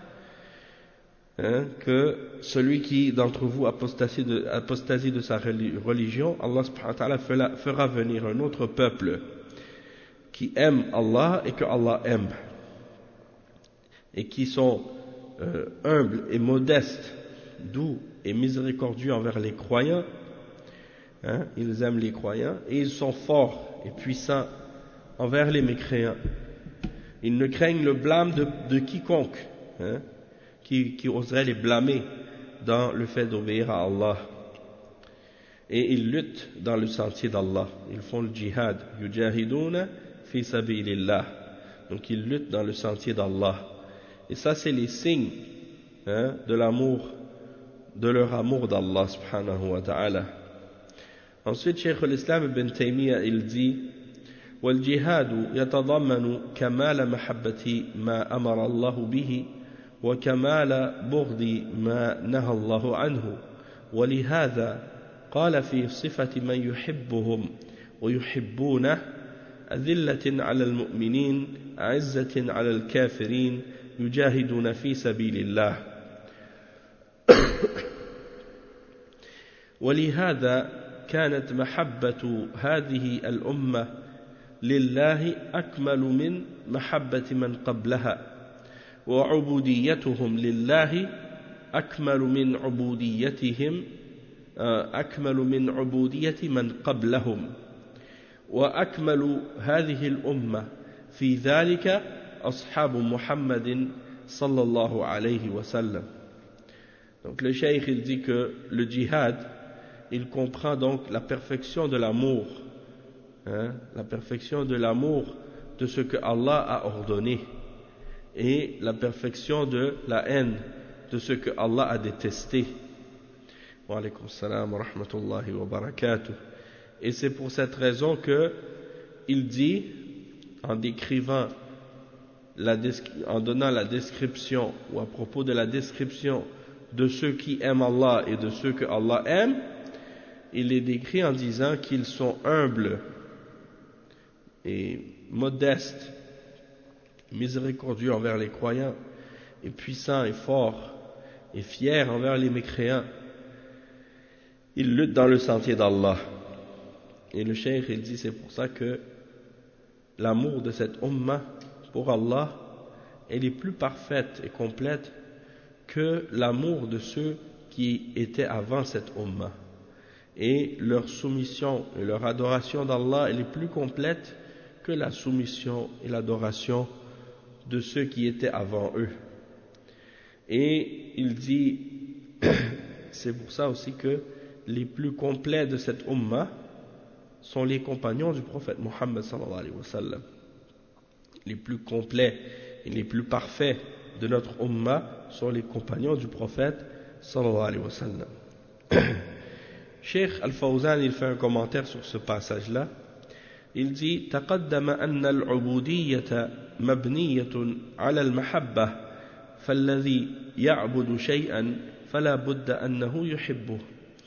que celui qui d'entre vous apostasie de sa religion, Allah subhanahu wa ta'ala fera venir un autre peuple qui aime Allah et que Allah aime, et qui sont humbles et modestes, doux et miséricordieux envers les croyants. Ils aiment les croyants et ils sont forts et puissants envers les mécréants. Ils ne craignent le blâme de quiconque qui oserait les blâmer dans le fait d'obéir à Allah. Et ils luttent dans le sentier d'Allah. Ils font le djihad. Yujahiduna fi sabilillah. Donc ils luttent dans le sentier d'Allah. Et ça c'est les signes de l'amour, de leur amour d'Allah subhanahu wa ta'ala. Ensuite, Cheikh al-Islam ibn Taymiyyah il dit والجهاد يتضمن كمال محبة ما أمر الله به وكمال بغض ما نهى الله عنه ولهذا قال في صفة من يحبهم ويحبونه أذلة على المؤمنين أعزة على الكافرين يجاهدون في سبيل الله ولهذا كانت محبة هذه الأمة لله أكمل من محبة من قبلها وعبوديتهم لله أكمل من عبودية من قبلهم وأكمل هذه الأمة في ذلك أصحاب محمد صلى الله عليه وسلم. Donc le cheikh il dit que le djihad il comprend donc la perfection de l'amour, la perfection de l'amour de ce que Allah a ordonné et la perfection de la haine de ce que Allah a détesté. Wa alaykum salam wa rahmatullahi wa barakatuh. Et c'est pour cette raison que il dit, en décrivant, en donnant la description ou à propos de la description de ceux qui aiment Allah et de ceux que Allah aime, il les décrit en disant qu'ils sont humbles et modestes, miséricordieux envers les croyants, et puissants et forts, et fiers envers les mécréants. Ils luttent dans le sentier d'Allah. Et le cheikh il dit c'est pour ça que l'amour de cette ummah pour Allah elle est plus parfaite et complète que l'amour de ceux qui étaient avant cette ummah. Et leur soumission et leur adoration d'Allah elle est plus complète que la soumission et l'adoration de ceux qui étaient avant eux. Et il dit c'est pour ça aussi que les plus complets de cette ummah sont les compagnons du prophète Muhammad sallallahu alayhi wa sallam. Les plus complets et les plus parfaits de notre ummah sont les compagnons du prophète sallallahu alayhi wa sallam. Cheikh Al-Fawzan il fait un commentaire sur ce passage là. Il dit تقدم أن العبودية مبنية على المحبة فالذي يعبد شيئا فلا بد أنه يحبه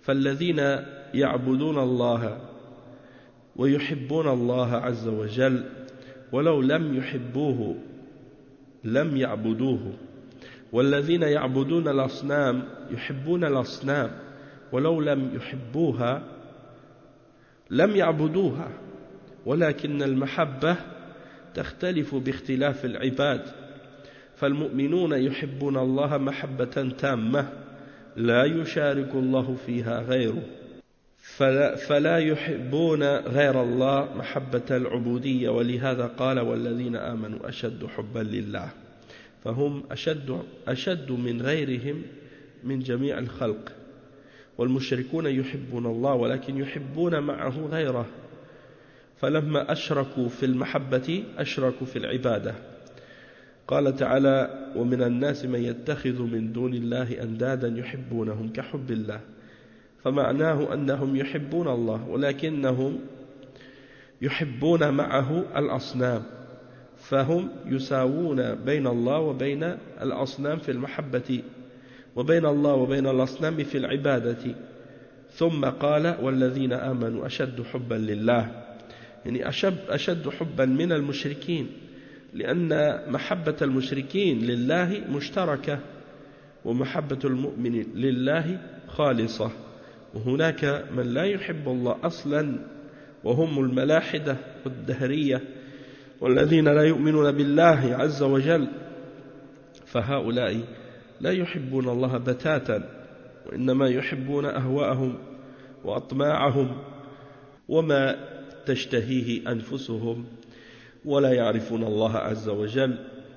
فالذين يعبدون الله ويحبون الله عز وجل ولو لم يحبوه لم يعبدوه والذين يعبدون الأصنام يحبون الأصنام ولو لم يحبوها لم يعبدوها ولكن المحبة تختلف باختلاف العباد فالمؤمنون يحبون الله محبة تامة لا يشارك الله فيها غيره فلا يحبون غير الله محبة العبودية ولهذا قال والذين آمنوا أشد حبا لله فهم أشد من غيرهم من جميع الخلق والمشركون يحبون الله ولكن يحبون معه غيره فلما أشركوا في المحبة أشركوا في العبادة قال تعالى ومن الناس من يتخذ من دون الله أندادا يحبونهم كحب الله فمعناه أنهم يحبون الله ولكنهم يحبون معه الأصنام فهم يساوون بين الله وبين الأصنام في المحبة وبين الله وبين الأصنام في العبادة ثم قال والذين آمنوا أشد حبا لله يعني أشد حبا من المشركين لأن محبة المشركين لله مشتركة ومحبة المؤمن لله خالصة وهناك من لا يحب الله أصلا وهم الملاحدة والدهرية والذين لا يؤمنون بالله عز وجل فهؤلاء لا يحبون الله بتاتا وإنما يحبون أهواءهم وأطماعهم وما تشتهيه أنفسهم ولا يعرفون الله عز وجل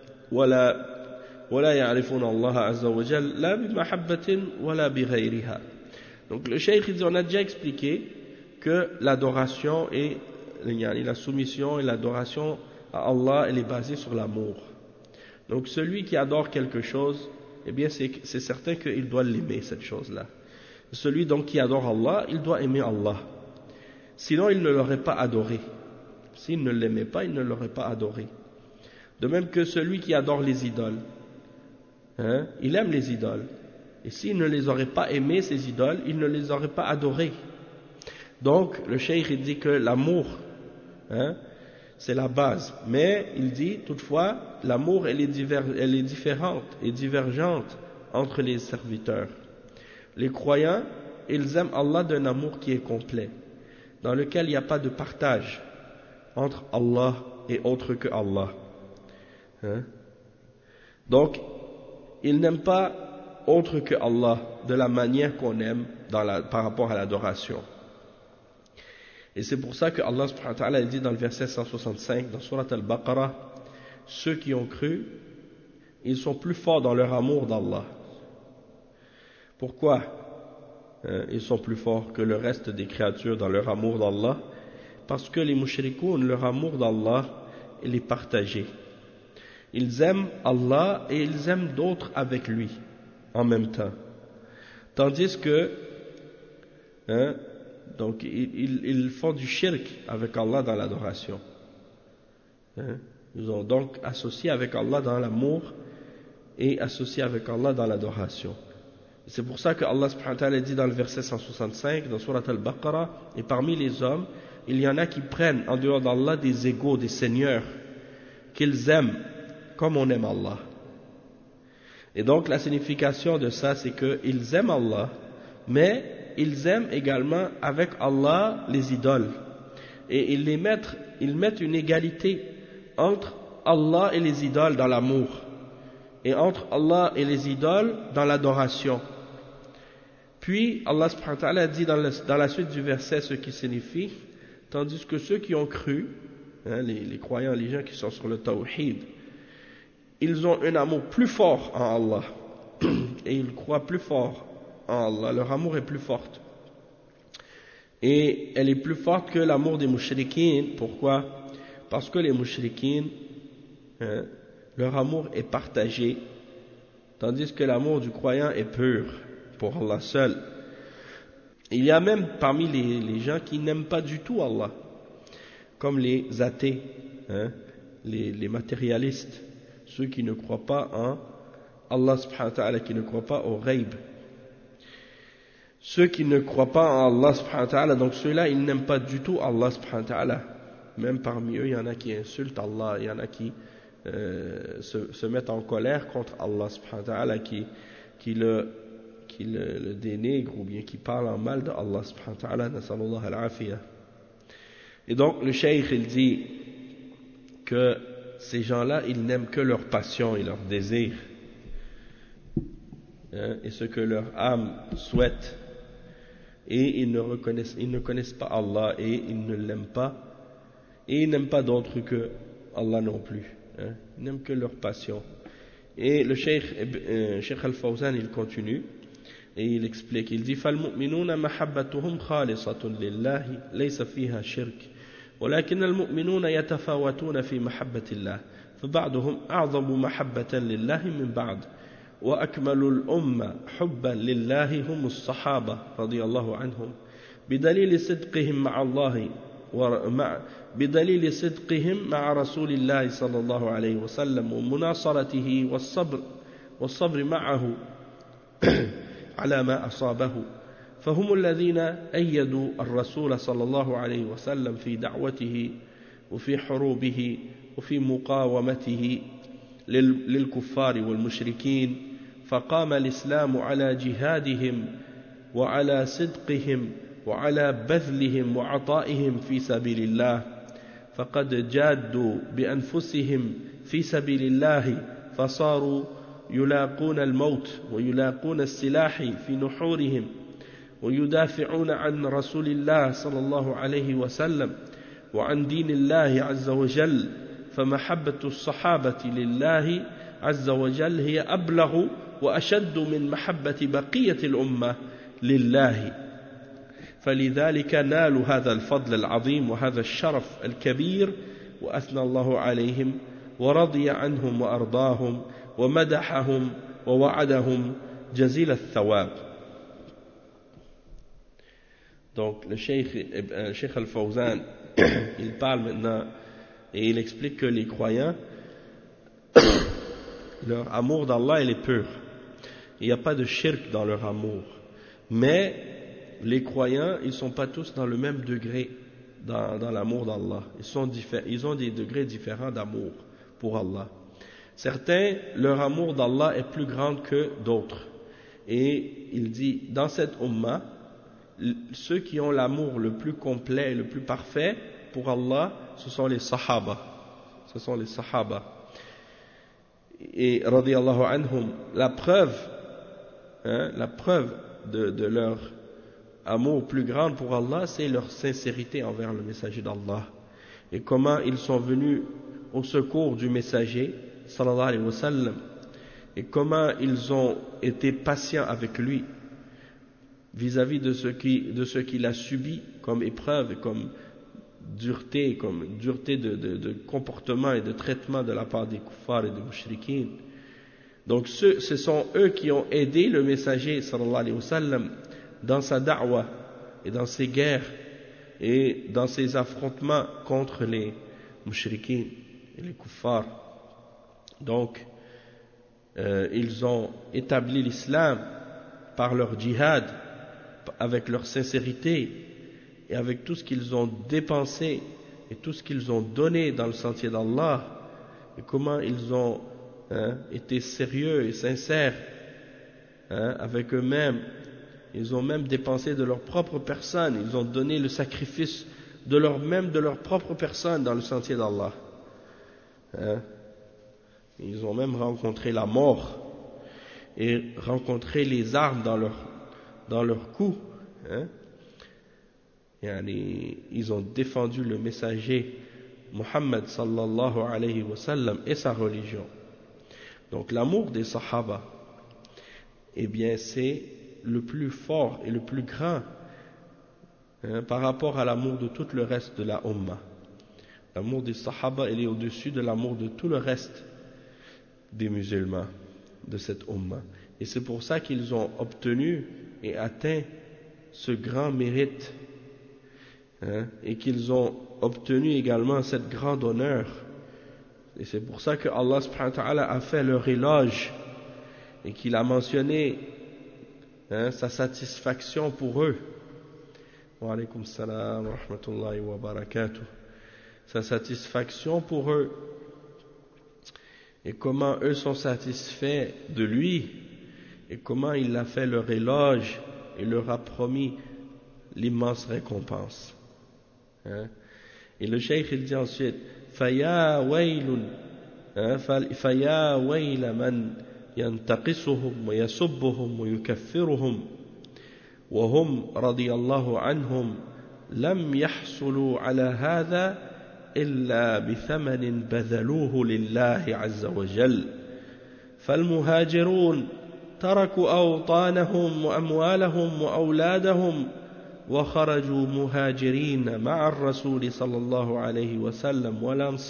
ولا يعرفون الله عز وجل لا بمحبة ولا بغيرها. Donc le cheikh dit, on a déjà expliqué que l'adoration et la soumission et l'adoration à Allah elle est basée sur l'amour. Donc celui qui adore quelque chose, eh bien c'est certain qu'il doit l'aimer cette chose-là. Celui donc qui adore Allah, il doit aimer Allah. Sinon il ne l'aurait pas adoré. S'il ne l'aimait pas, il ne l'aurait pas adoré. De même que celui qui adore les idoles, il aime les idoles. Et s'il ne les aurait pas aimés, ces idoles, il ne les aurait pas adorés. Donc, le cheikh il dit que l'amour, c'est la base. Mais il dit, toutefois, l'amour, elle est différente et divergente entre les serviteurs. Les croyants, ils aiment Allah d'un amour qui est complet, dans lequel il n'y a pas de partage entre Allah et autre que Allah. Donc, ils n'aiment pas autre que Allah de la manière qu'on aime par rapport à l'adoration. Et c'est pour ça que Allah subhanahu wa ta'ala dit dans le verset 165 dans Surat Al-Baqarah, ceux qui ont cru, ils sont plus forts dans leur amour d'Allah. Pourquoi ils sont plus forts que le reste des créatures dans leur amour d'Allah? Parce que les mushrikoun, leur amour d'Allah, il est partagé. Ils aiment Allah et ils aiment d'autres avec lui en même temps. Tandis que donc ils font du shirk avec Allah dans l'adoration. Ils ont donc associé avec Allah dans l'amour et associé avec Allah dans l'adoration. C'est pour ça que Allah subhanahu wa ta'ala dit dans le verset 165 dans Surat Al-Baqarah, et parmi les hommes il y en a qui prennent en dehors d'Allah des égaux, des seigneurs qu'ils aiment comme on aime Allah. Et donc la signification de ça, c'est qu'ils aiment Allah, mais ils aiment également avec Allah les idoles. Et ils mettent une égalité entre Allah et les idoles dans l'amour, et entre Allah et les idoles dans l'adoration. Puis Allah subhanahu wa ta'ala dit dans la suite du verset ce qui signifie, tandis que ceux qui ont cru, les croyants, les gens qui sont sur le tawhid, ils ont un amour plus fort en Allah et ils croient plus fort en Allah, leur amour est plus fort et elle est plus forte que l'amour des mushrikines. Pourquoi? Parce que les mushrikines, leur amour est partagé, tandis que l'amour du croyant est pur pour Allah seul. Il y a même parmi les gens qui n'aiment pas du tout Allah, comme les athées, les matérialistes, ceux qui ne croient pas en Allah subhanahu wa ta'ala, qui ne croient pas au ghaib. ceux qui ne croient pas en Allah subhanahu wa ta'ala, donc ceux-là, ils n'aiment pas du tout Allah subhanahu wa ta'ala. Même parmi eux, il y en a qui insultent Allah, il y en a qui se mettent en colère contre Allah subhanahu wa ta'ala, qui le dénigre ou bien qui parle en mal de Allah subhanahu wa ta'ala, nasallallahu al-afiyah. Et donc le cheikh il dit que ces gens-là ils n'aiment que leur passion et leur désir, et ce que leur âme souhaite, et ils ne connaissent pas Allah et ils ne l'aiment pas, et ils n'aiment pas d'autre que Allah non plus, ils n'aiment que leur passion. Et le cheikh Al-Fawzan il continue et il explique, il dit فالمؤمنون محبتهم خالصة لله ليس فيها شرك ولكن المؤمنون يتفاوتون في محبة الله فبعضهم أعظم محبة لله من بعض وأكمل الأمة حبا لله هم الصحابة رضي الله عنهم بدليل صدقهم مع الله بدليل صدقهم مع رسول الله صلى الله عليه وسلم ومناصرته والصبر معه على ما أصابه فهم الذين أيدوا الرسول صلى الله عليه وسلم في دعوته وفي حروبه وفي مقاومته للكفار والمشركين فقام الإسلام على جهادهم وعلى صدقهم وعلى بذلهم وعطائهم في سبيل الله فقد جادوا بأنفسهم في سبيل الله فصاروا يلاقون الموت ويلاقون السلاح في نحورهم ويدافعون عن رسول الله صلى الله عليه وسلم وعن دين الله عز وجل فمحبة الصحابة لله عز وجل هي أبلغ وأشد من محبة بقية الأمة لله فلذلك نالوا هذا الفضل العظيم وهذا الشرف الكبير وأثنى الله عليهم ورضي عنهم وأرضاهم ومدحهم ووعدهم جزيل الثواب. Donc le Cheikh Al-Fawzan il parle maintenant et il explique que les croyants leur amour d'Allah il est pur, il n'y a pas de shirk dans leur amour, mais les croyants ils ne sont pas tous dans le même degré dans l'amour d'Allah, ils ont des degrés différents d'amour pour Allah. Certains, leur amour d'Allah est plus grand que d'autres. Et il dit, dans cette ummah, ceux qui ont l'amour le plus complet et le plus parfait pour Allah, ce sont les sahaba. Ce sont les sahaba. Et radiyallahu anhum, la preuve de leur amour plus grand pour Allah, c'est leur sincérité envers le messager d'Allah. Et comment ils sont venus au secours du messager sallallahu alayhi wa sallam, et comment ils ont été patients avec lui vis-à-vis de ce qu'il a subi comme épreuve et comme dureté de comportement et de traitement de la part des kuffars et des mushrikines. Donc ce sont eux qui ont aidé le messager sallallahu alayhi wa sallam dans sa da'wa et dans ses guerres et dans ses affrontements contre les mushrikines et les kuffars. Donc, ils ont établi l'islam par leur djihad, avec leur sincérité et avec tout ce qu'ils ont dépensé et tout ce qu'ils ont donné dans le sentier d'Allah, et comment ils ont été sérieux et sincères avec eux-mêmes. Ils ont même dépensé de leur propre personne, ils ont donné le sacrifice de leur propre personne dans le sentier d'Allah. Ils ont même rencontré la mort et rencontré les armes dans leur cou. Ils ont défendu le messager Muhammad sallallahu alayhi wa sallam et sa religion. Donc l'amour des sahaba, eh bien c'est le plus fort et le plus grand par rapport à l'amour de tout le reste de la ummah. L'amour des sahaba, il est au-dessus de l'amour de tout le reste des musulmans de cette ummah. Et c'est pour ça qu'ils ont obtenu et atteint ce grand mérite, et qu'ils ont obtenu également cette grande honneur. Et c'est pour ça que Allah subhanahu wa ta'ala a fait leur éloge et qu'il a mentionné sa satisfaction pour eux. Wa alaykum salam wa rahmatullahi wa barakatuh. Sa satisfaction pour eux. Et comment eux sont satisfaits de lui, et comment il a fait leur éloge et leur a promis l'immense récompense. Et le cheikh il dit ensuite فَيَا وَيْلَ مَنْ يَنْتَقِصُهُمْ وَيَسُبُّهُمْ وَيُكَفِّرُهُمْ وهم رضي الله عنهم لم يحصلوا على هذا إلا بثمن بذلوه لله عز وجل فالمهاجرون تركوا أوطانهم وأموالهم وأولادهم وخرجوا مهاجرين مع الرسول صلى الله عليه وسلم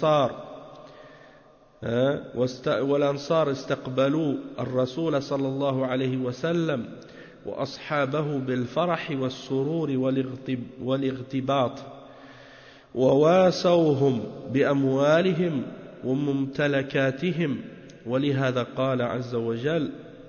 والأنصار استقبلوا الرسول صلى الله عليه وسلم وأصحابه بالفرح والسرور والاغتباط وواسوهم بأموالهم وممتلكاتهم ولهذا قال عز وجل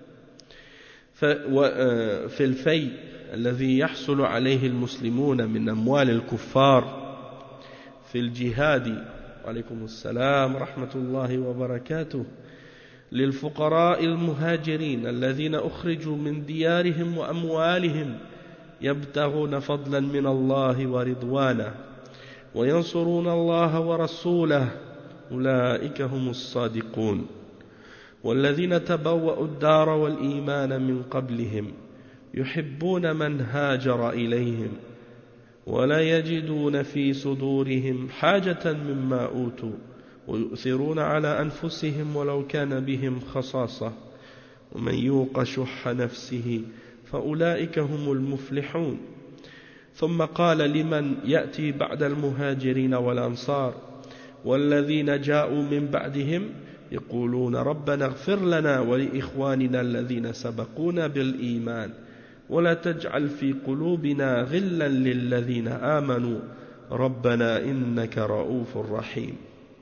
في الفيء الذي يحصل عليه المسلمون من أموال الكفار في الجهاد وعليكم السلام ورحمة الله وبركاته للفقراء المهاجرين الذين أخرجوا من ديارهم وأموالهم يبتغون فضلا من الله ورضوانه وينصرون الله ورسوله أولئك هم الصادقون والذين تبوأوا الدار والإيمان من قبلهم يحبون من هاجر إليهم ولا يجدون في صدورهم حاجة مما أوتوا ويؤثرون على أنفسهم ولو كان بهم خصاصة ومن يوق شح نفسه فأولئك هم المفلحون ثم قال لمن يأتي بعد المهاجرين والأنصار والذين جاءوا من بعدهم يقولون ربنا اغفر لنا ولإخواننا الذين سبقونا بالإيمان ولا تجعل في قلوبنا غلا للذين آمنوا ربنا إنك رؤوف رحيم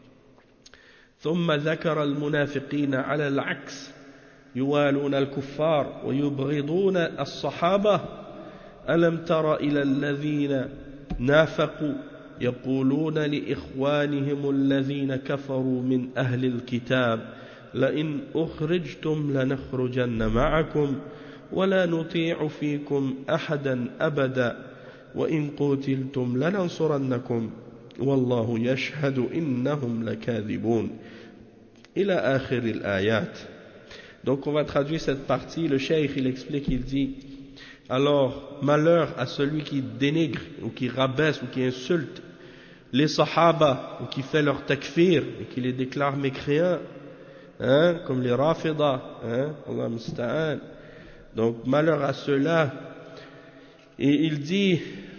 ثم ذكر المنافقين على العكس يوالون الكفار ويبغضون الصحابة ألم تر إلى الذين نافقوا يقولون لإخوانهم الذين كفروا من أهل الكتاب لئن أخرجتم لنخرجن معكم ولا نطيع فيكم أحدا أبدا وإن قتلتم لننصرنكم والله يشهد إنهم لكاذبون إلى آخر الآيات. Donc on va traduire cette partie. Le cheikh il explique, il dit alors malheur à celui qui dénigre ou qui rabaisse ou qui insulte les sahaba ou qui fait leur takfir et qui les déclare mécréants, comme les rafida, Allah musta'an. Donc malheur à ceux-là. Et il dit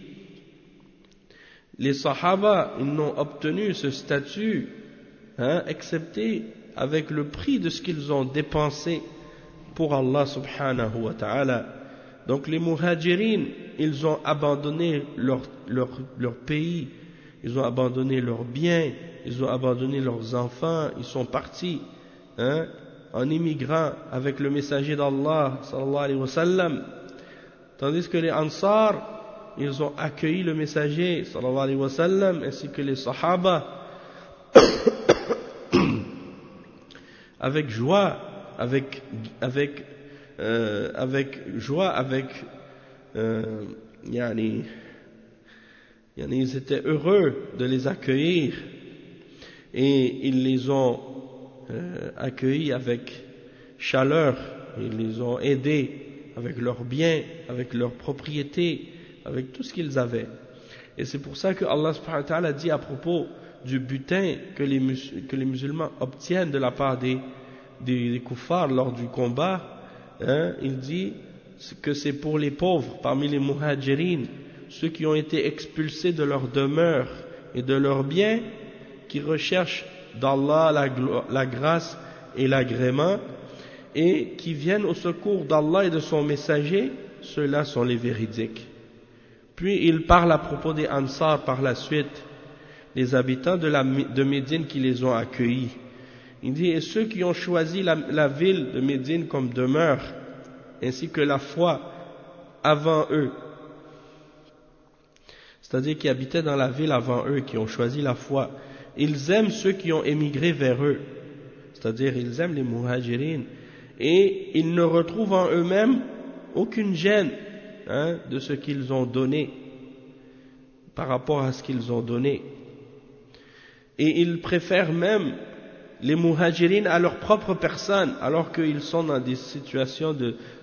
les sahaba ils n'ont obtenu ce statut excepté avec le prix de ce qu'ils ont dépensé pour Allah subhanahu wa ta'ala. Donc les muhajirin ils ont abandonné leur pays, ils ont abandonné leurs biens, ils ont abandonné leurs enfants, ils sont partis en immigrant avec le messager d'Allah sallallahu alayhi wa sallam, tandis que les ansar ils ont accueilli le messager sallallahu alayhi wa sallam ainsi que les sahaba avec joie, avec joie, ils étaient heureux de les accueillir et ils les ont accueillis avec chaleur, ils les ont aidés avec leurs biens, avec leurs propriétés, avec tout ce qu'ils avaient. Et c'est pour ça que Allah subhanahu wa ta'ala dit à propos du butin que les musulmans obtiennent de la part des kuffars lors du combat, il dit que c'est pour les pauvres parmi les muhajirin, ceux qui ont été expulsés de leur demeure et de leurs biens, qui recherchent d'Allah la grâce et l'agrément et qui viennent au secours d'Allah et de son messager, ceux-là sont les véridiques. Puis il parle à propos des Ansar par la suite, les habitants de Médine qui les ont accueillis. Il dit, et ceux qui ont choisi la ville de Médine comme demeure, ainsi que la foi avant eux, c'est-à-dire qui habitaient dans la ville avant eux, qui ont choisi la foi, ils aiment ceux qui ont émigré vers eux, c'est-à-dire ils aiment les muhajirines, et ils ne retrouvent en eux-mêmes aucune gêne de ce qu'ils ont donné, par rapport à ce qu'ils ont donné. Et ils préfèrent même les muhajirines à leur propre personne, alors qu'ils sont dans des situations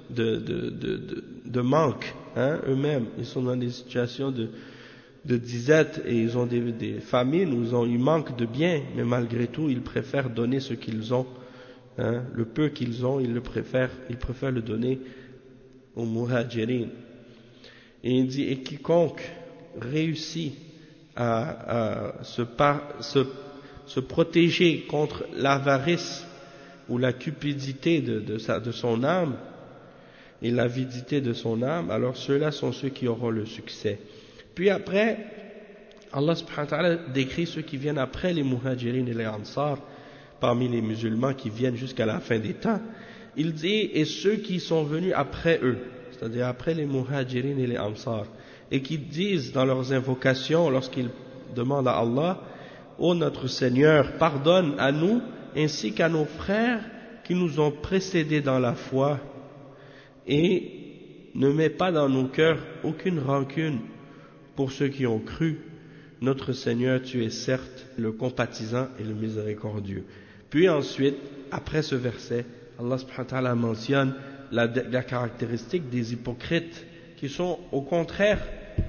de manque, eux-mêmes. Ils sont dans des situations de disette et ils ont des famines où ils manquent de biens, mais malgré tout, ils préfèrent donner ce qu'ils ont, le peu qu'ils ont, ils préfèrent le donner aux muhajirines. Et il dit, et quiconque réussit à se protéger contre l'avarice ou la cupidité de son âme et l'avidité de son âme, alors ceux-là sont ceux qui auront le succès. Puis après, Allah subhanahu wa ta'ala décrit ceux qui viennent après les muhajirines et les ansar, parmi les musulmans qui viennent jusqu'à la fin des temps. Il dit, et ceux qui sont venus après eux, c'est-à-dire après les muhajirines et les ansar, et qui disent dans leurs invocations, lorsqu'ils demandent à Allah, ô notre Seigneur, pardonne à nous ainsi qu'à nos frères qui nous ont précédés dans la foi, et ne mets pas dans nos cœurs aucune rancune pour ceux qui ont cru. Notre Seigneur, tu es certes le compatissant et le miséricordieux. Puis ensuite, après ce verset, Allah subhanahu wa ta'ala mentionne la caractéristique des hypocrites qui sont au contraire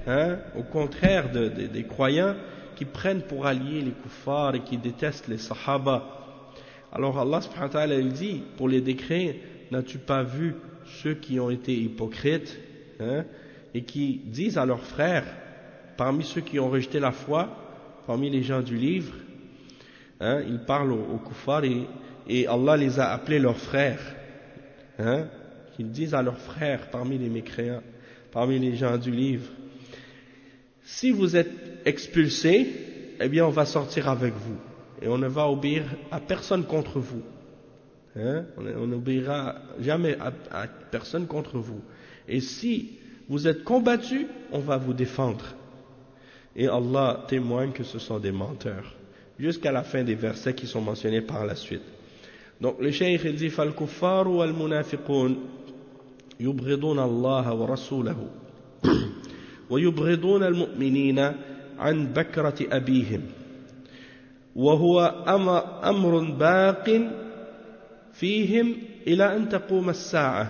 des croyants qui prennent pour alliés les kuffars et qui détestent les sahaba. Alors Allah subhanahu wa ta'ala il dit, pour les décrire, n'as-tu pas vu ceux qui ont été hypocrites et qui disent à leurs frères, parmi ceux qui ont rejeté la foi, parmi les gens du livre, ils parlent aux kuffars et Allah les a appelés leurs frères, qu'ils disent à leurs frères parmi les mécréants, parmi les gens du livre, si vous êtes expulsés, eh bien on va sortir avec vous et on ne va obéir à personne contre vous. On n'obéira jamais à personne contre vous. Et si vous êtes combattus, on va vous défendre. Et Allah témoigne que ce sont des menteurs. Jusqu'à la fin des versets qui sont mentionnés par la suite. Donc le cheikh il dit فَالْكُفَّارُ وَالْمُنَافِقُونَ يُبْغِضُونَ اللَّهَ وَرَسُولَهُ ويبغضون المؤمنين عن بكرة أبيهم وهو أمر باق فيهم إلى أن تقوم الساعة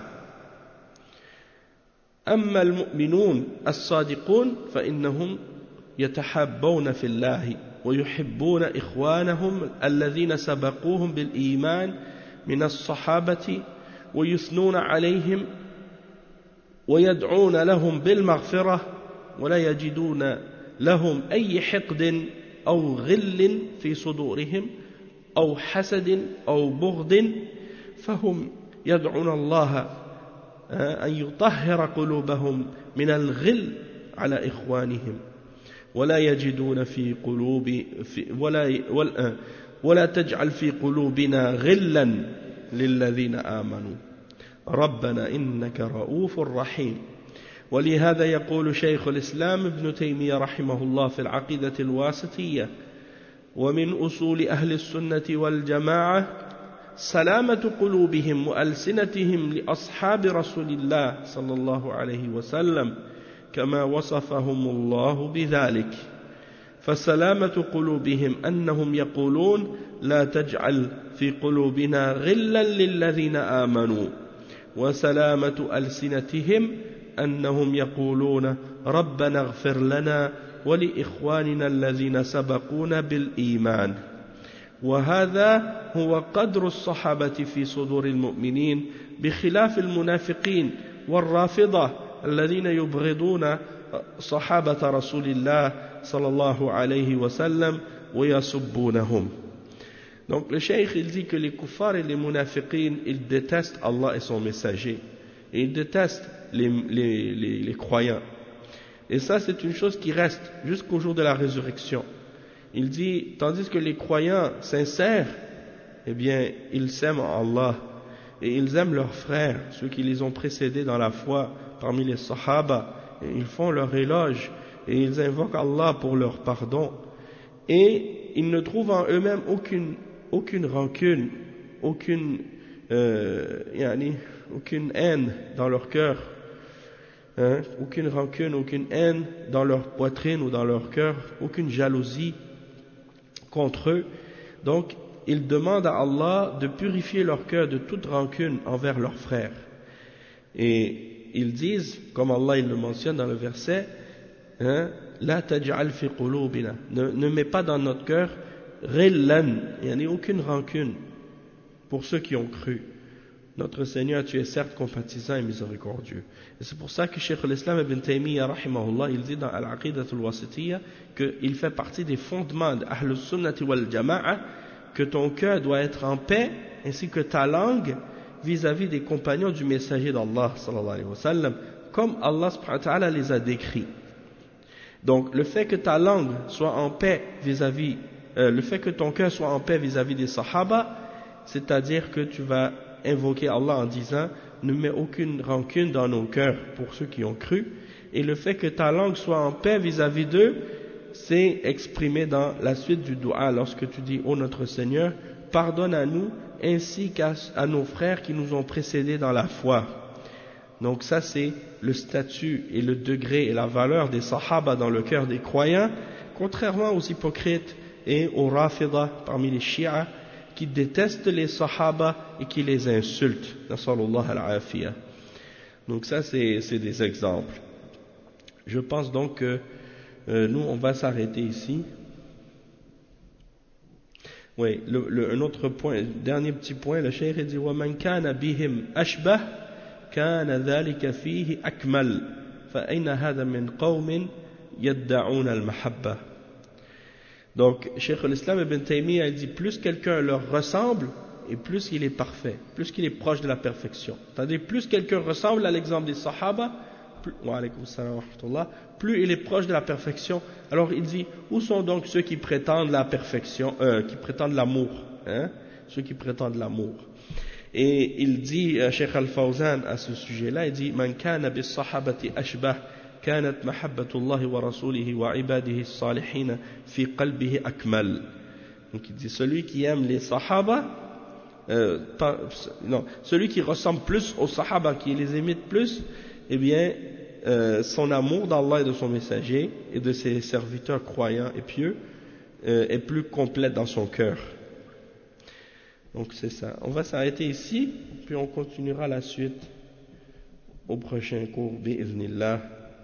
أما المؤمنون الصادقون فإنهم يتحابون في الله ويحبون إخوانهم الذين سبقوهم بالإيمان من الصحابة ويثنون عليهم ويدعون لهم بالمغفرة ولا يجدون لهم أي حقد أو غل في صدورهم أو حسد أو بغض فهم يدعون الله أن يطهر قلوبهم من الغل على إخوانهم ولا يجدون في ولا تجعل في قلوبنا غلا للذين آمنوا ربنا إنك رؤوف رحيم. ولهذا يقول شيخ الإسلام ابن تيمية رحمه الله في العقيدة الواسطية ومن أصول أهل السنة والجماعة سلامة قلوبهم وألسنتهم لأصحاب رسول الله صلى الله عليه وسلم كما وصفهم الله بذلك. فسلامة قلوبهم أنهم يقولون لا تجعل في قلوبنا غلا للذين آمنوا وسلامة ألسنتهم أنهم يقولون ربنا اغفر لنا ولإخواننا الذين سبقونا بالإيمان. وهذا هو قدر الصحابة في صدور المؤمنين بخلاف المنافقين والرافضة الذين يبغضون صحابة رسول الله صلى الله عليه وسلم ويسبونهم. Donc le cheikh il dit que les kuffars et les munafiqines ils détestent Allah et son messager et ils détestent les croyants. Et ça c'est une chose qui reste jusqu'au jour de la résurrection. Il dit, tandis que les croyants sincères, eh bien ils s'aiment Allah et ils aiment leurs frères, ceux qui les ont précédés dans la foi parmi les Sahaba, ils font leur éloge et ils invoquent Allah pour leur pardon, et ils ne trouvent en eux-mêmes aucune rancune, aucune haine dans leur cœur, aucune rancune, aucune haine dans leur poitrine ou dans leur cœur, aucune jalousie contre eux. Donc ils demandent à Allah de purifier leur cœur de toute rancune envers leurs frères, et ils disent, comme Allah il le mentionne dans le verset, la taj'al fi qulubina, ne mets pas dans notre cœur ghillan, il n'y a aucune rancune pour ceux qui ont cru. Notre Seigneur, tu es certes compatissant et miséricordieux. Et c'est pour ça que Cheikh al-Islam ibn Taymiyyah rahimahullah, il dit dans Al-Aqidah al-Wasitiyya qu'il fait partie des fondements de Ahlus Sunnati wal Jama'a que ton cœur doit être en paix, ainsi que ta langue vis-à-vis des compagnons du messager d'Allah sallallahu alayhi wa sallam, comme Allah subhanahu wa ta'ala les a décrits. Donc le fait que ta langue soit en paix vis-à-vis, le fait que ton cœur soit en paix vis-à-vis des Sahaba, c'est-à-dire que tu vas invoquer Allah en disant ne mets aucune rancune dans nos cœurs pour ceux qui ont cru, et le fait que ta langue soit en paix vis-à-vis d'eux, c'est exprimé dans la suite du dua lorsque tu dis ô notre Seigneur, pardonne à nous ainsi qu'à nos frères qui nous ont précédés dans la foi. Donc ça c'est le statut et le degré et la valeur des Sahaba dans le cœur des croyants, contrairement aux hypocrites et aux Rafida parmi les Shia qui détestent les Sahaba et qui les insultent. Nasallallahu al-afiyah. Donc ça c'est des exemples. Je pense donc que nous on va s'arrêter ici. Oui, un autre point, dernier petit point, le cheikh dit وَمَنْ كَانَ بِهِمْ أَشْبَهْ كَانَ ذَلِكَ فِيهِ أَكْمَلْ فَأَيْنَ هَذَا مِنْ قَوْمٍ يَدَّعُونَ الْمَحَبَّةِ. Donc, Cheikh al-Islam ibn Taymiyyah dit plus quelqu'un leur ressemble et plus il est parfait, plus qu'il est proche de la perfection. C'est-à-dire plus quelqu'un ressemble à l'exemple des Sahaba, plus il est proche de la perfection. Alors il dit, où sont donc ceux qui prétendent la perfection, qui prétendent l'amour, ceux qui prétendent l'amour. Et il dit, Cheikh Al-Fawzan à ce sujet-là, il dit, Man kana bis sahabati ashbah كانت محبة الله ورسوله وعباده الصالحين في قلبه أكمل. Donc il dit celui qui aime les Sahaba, celui qui ressemble plus aux Sahaba, qui les imite plus, eh bien son amour d'Allah et de son messager et de ses serviteurs croyants et pieux est plus complète dans son cœur. Donc c'est ça. On va s'arrêter ici, puis on continuera la suite au prochain cours bi'idhnillah.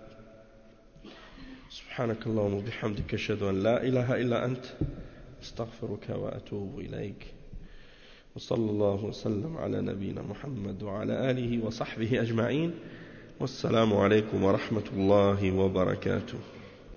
سبحانك اللهم وبحمدك أشهد أن لا إله إلا أنت أستغفرك وأتوب إليك وصلى الله وسلم على نبينا محمد وعلى آله وصحبه أجمعين والسلام عليكم ورحمة الله وبركاته.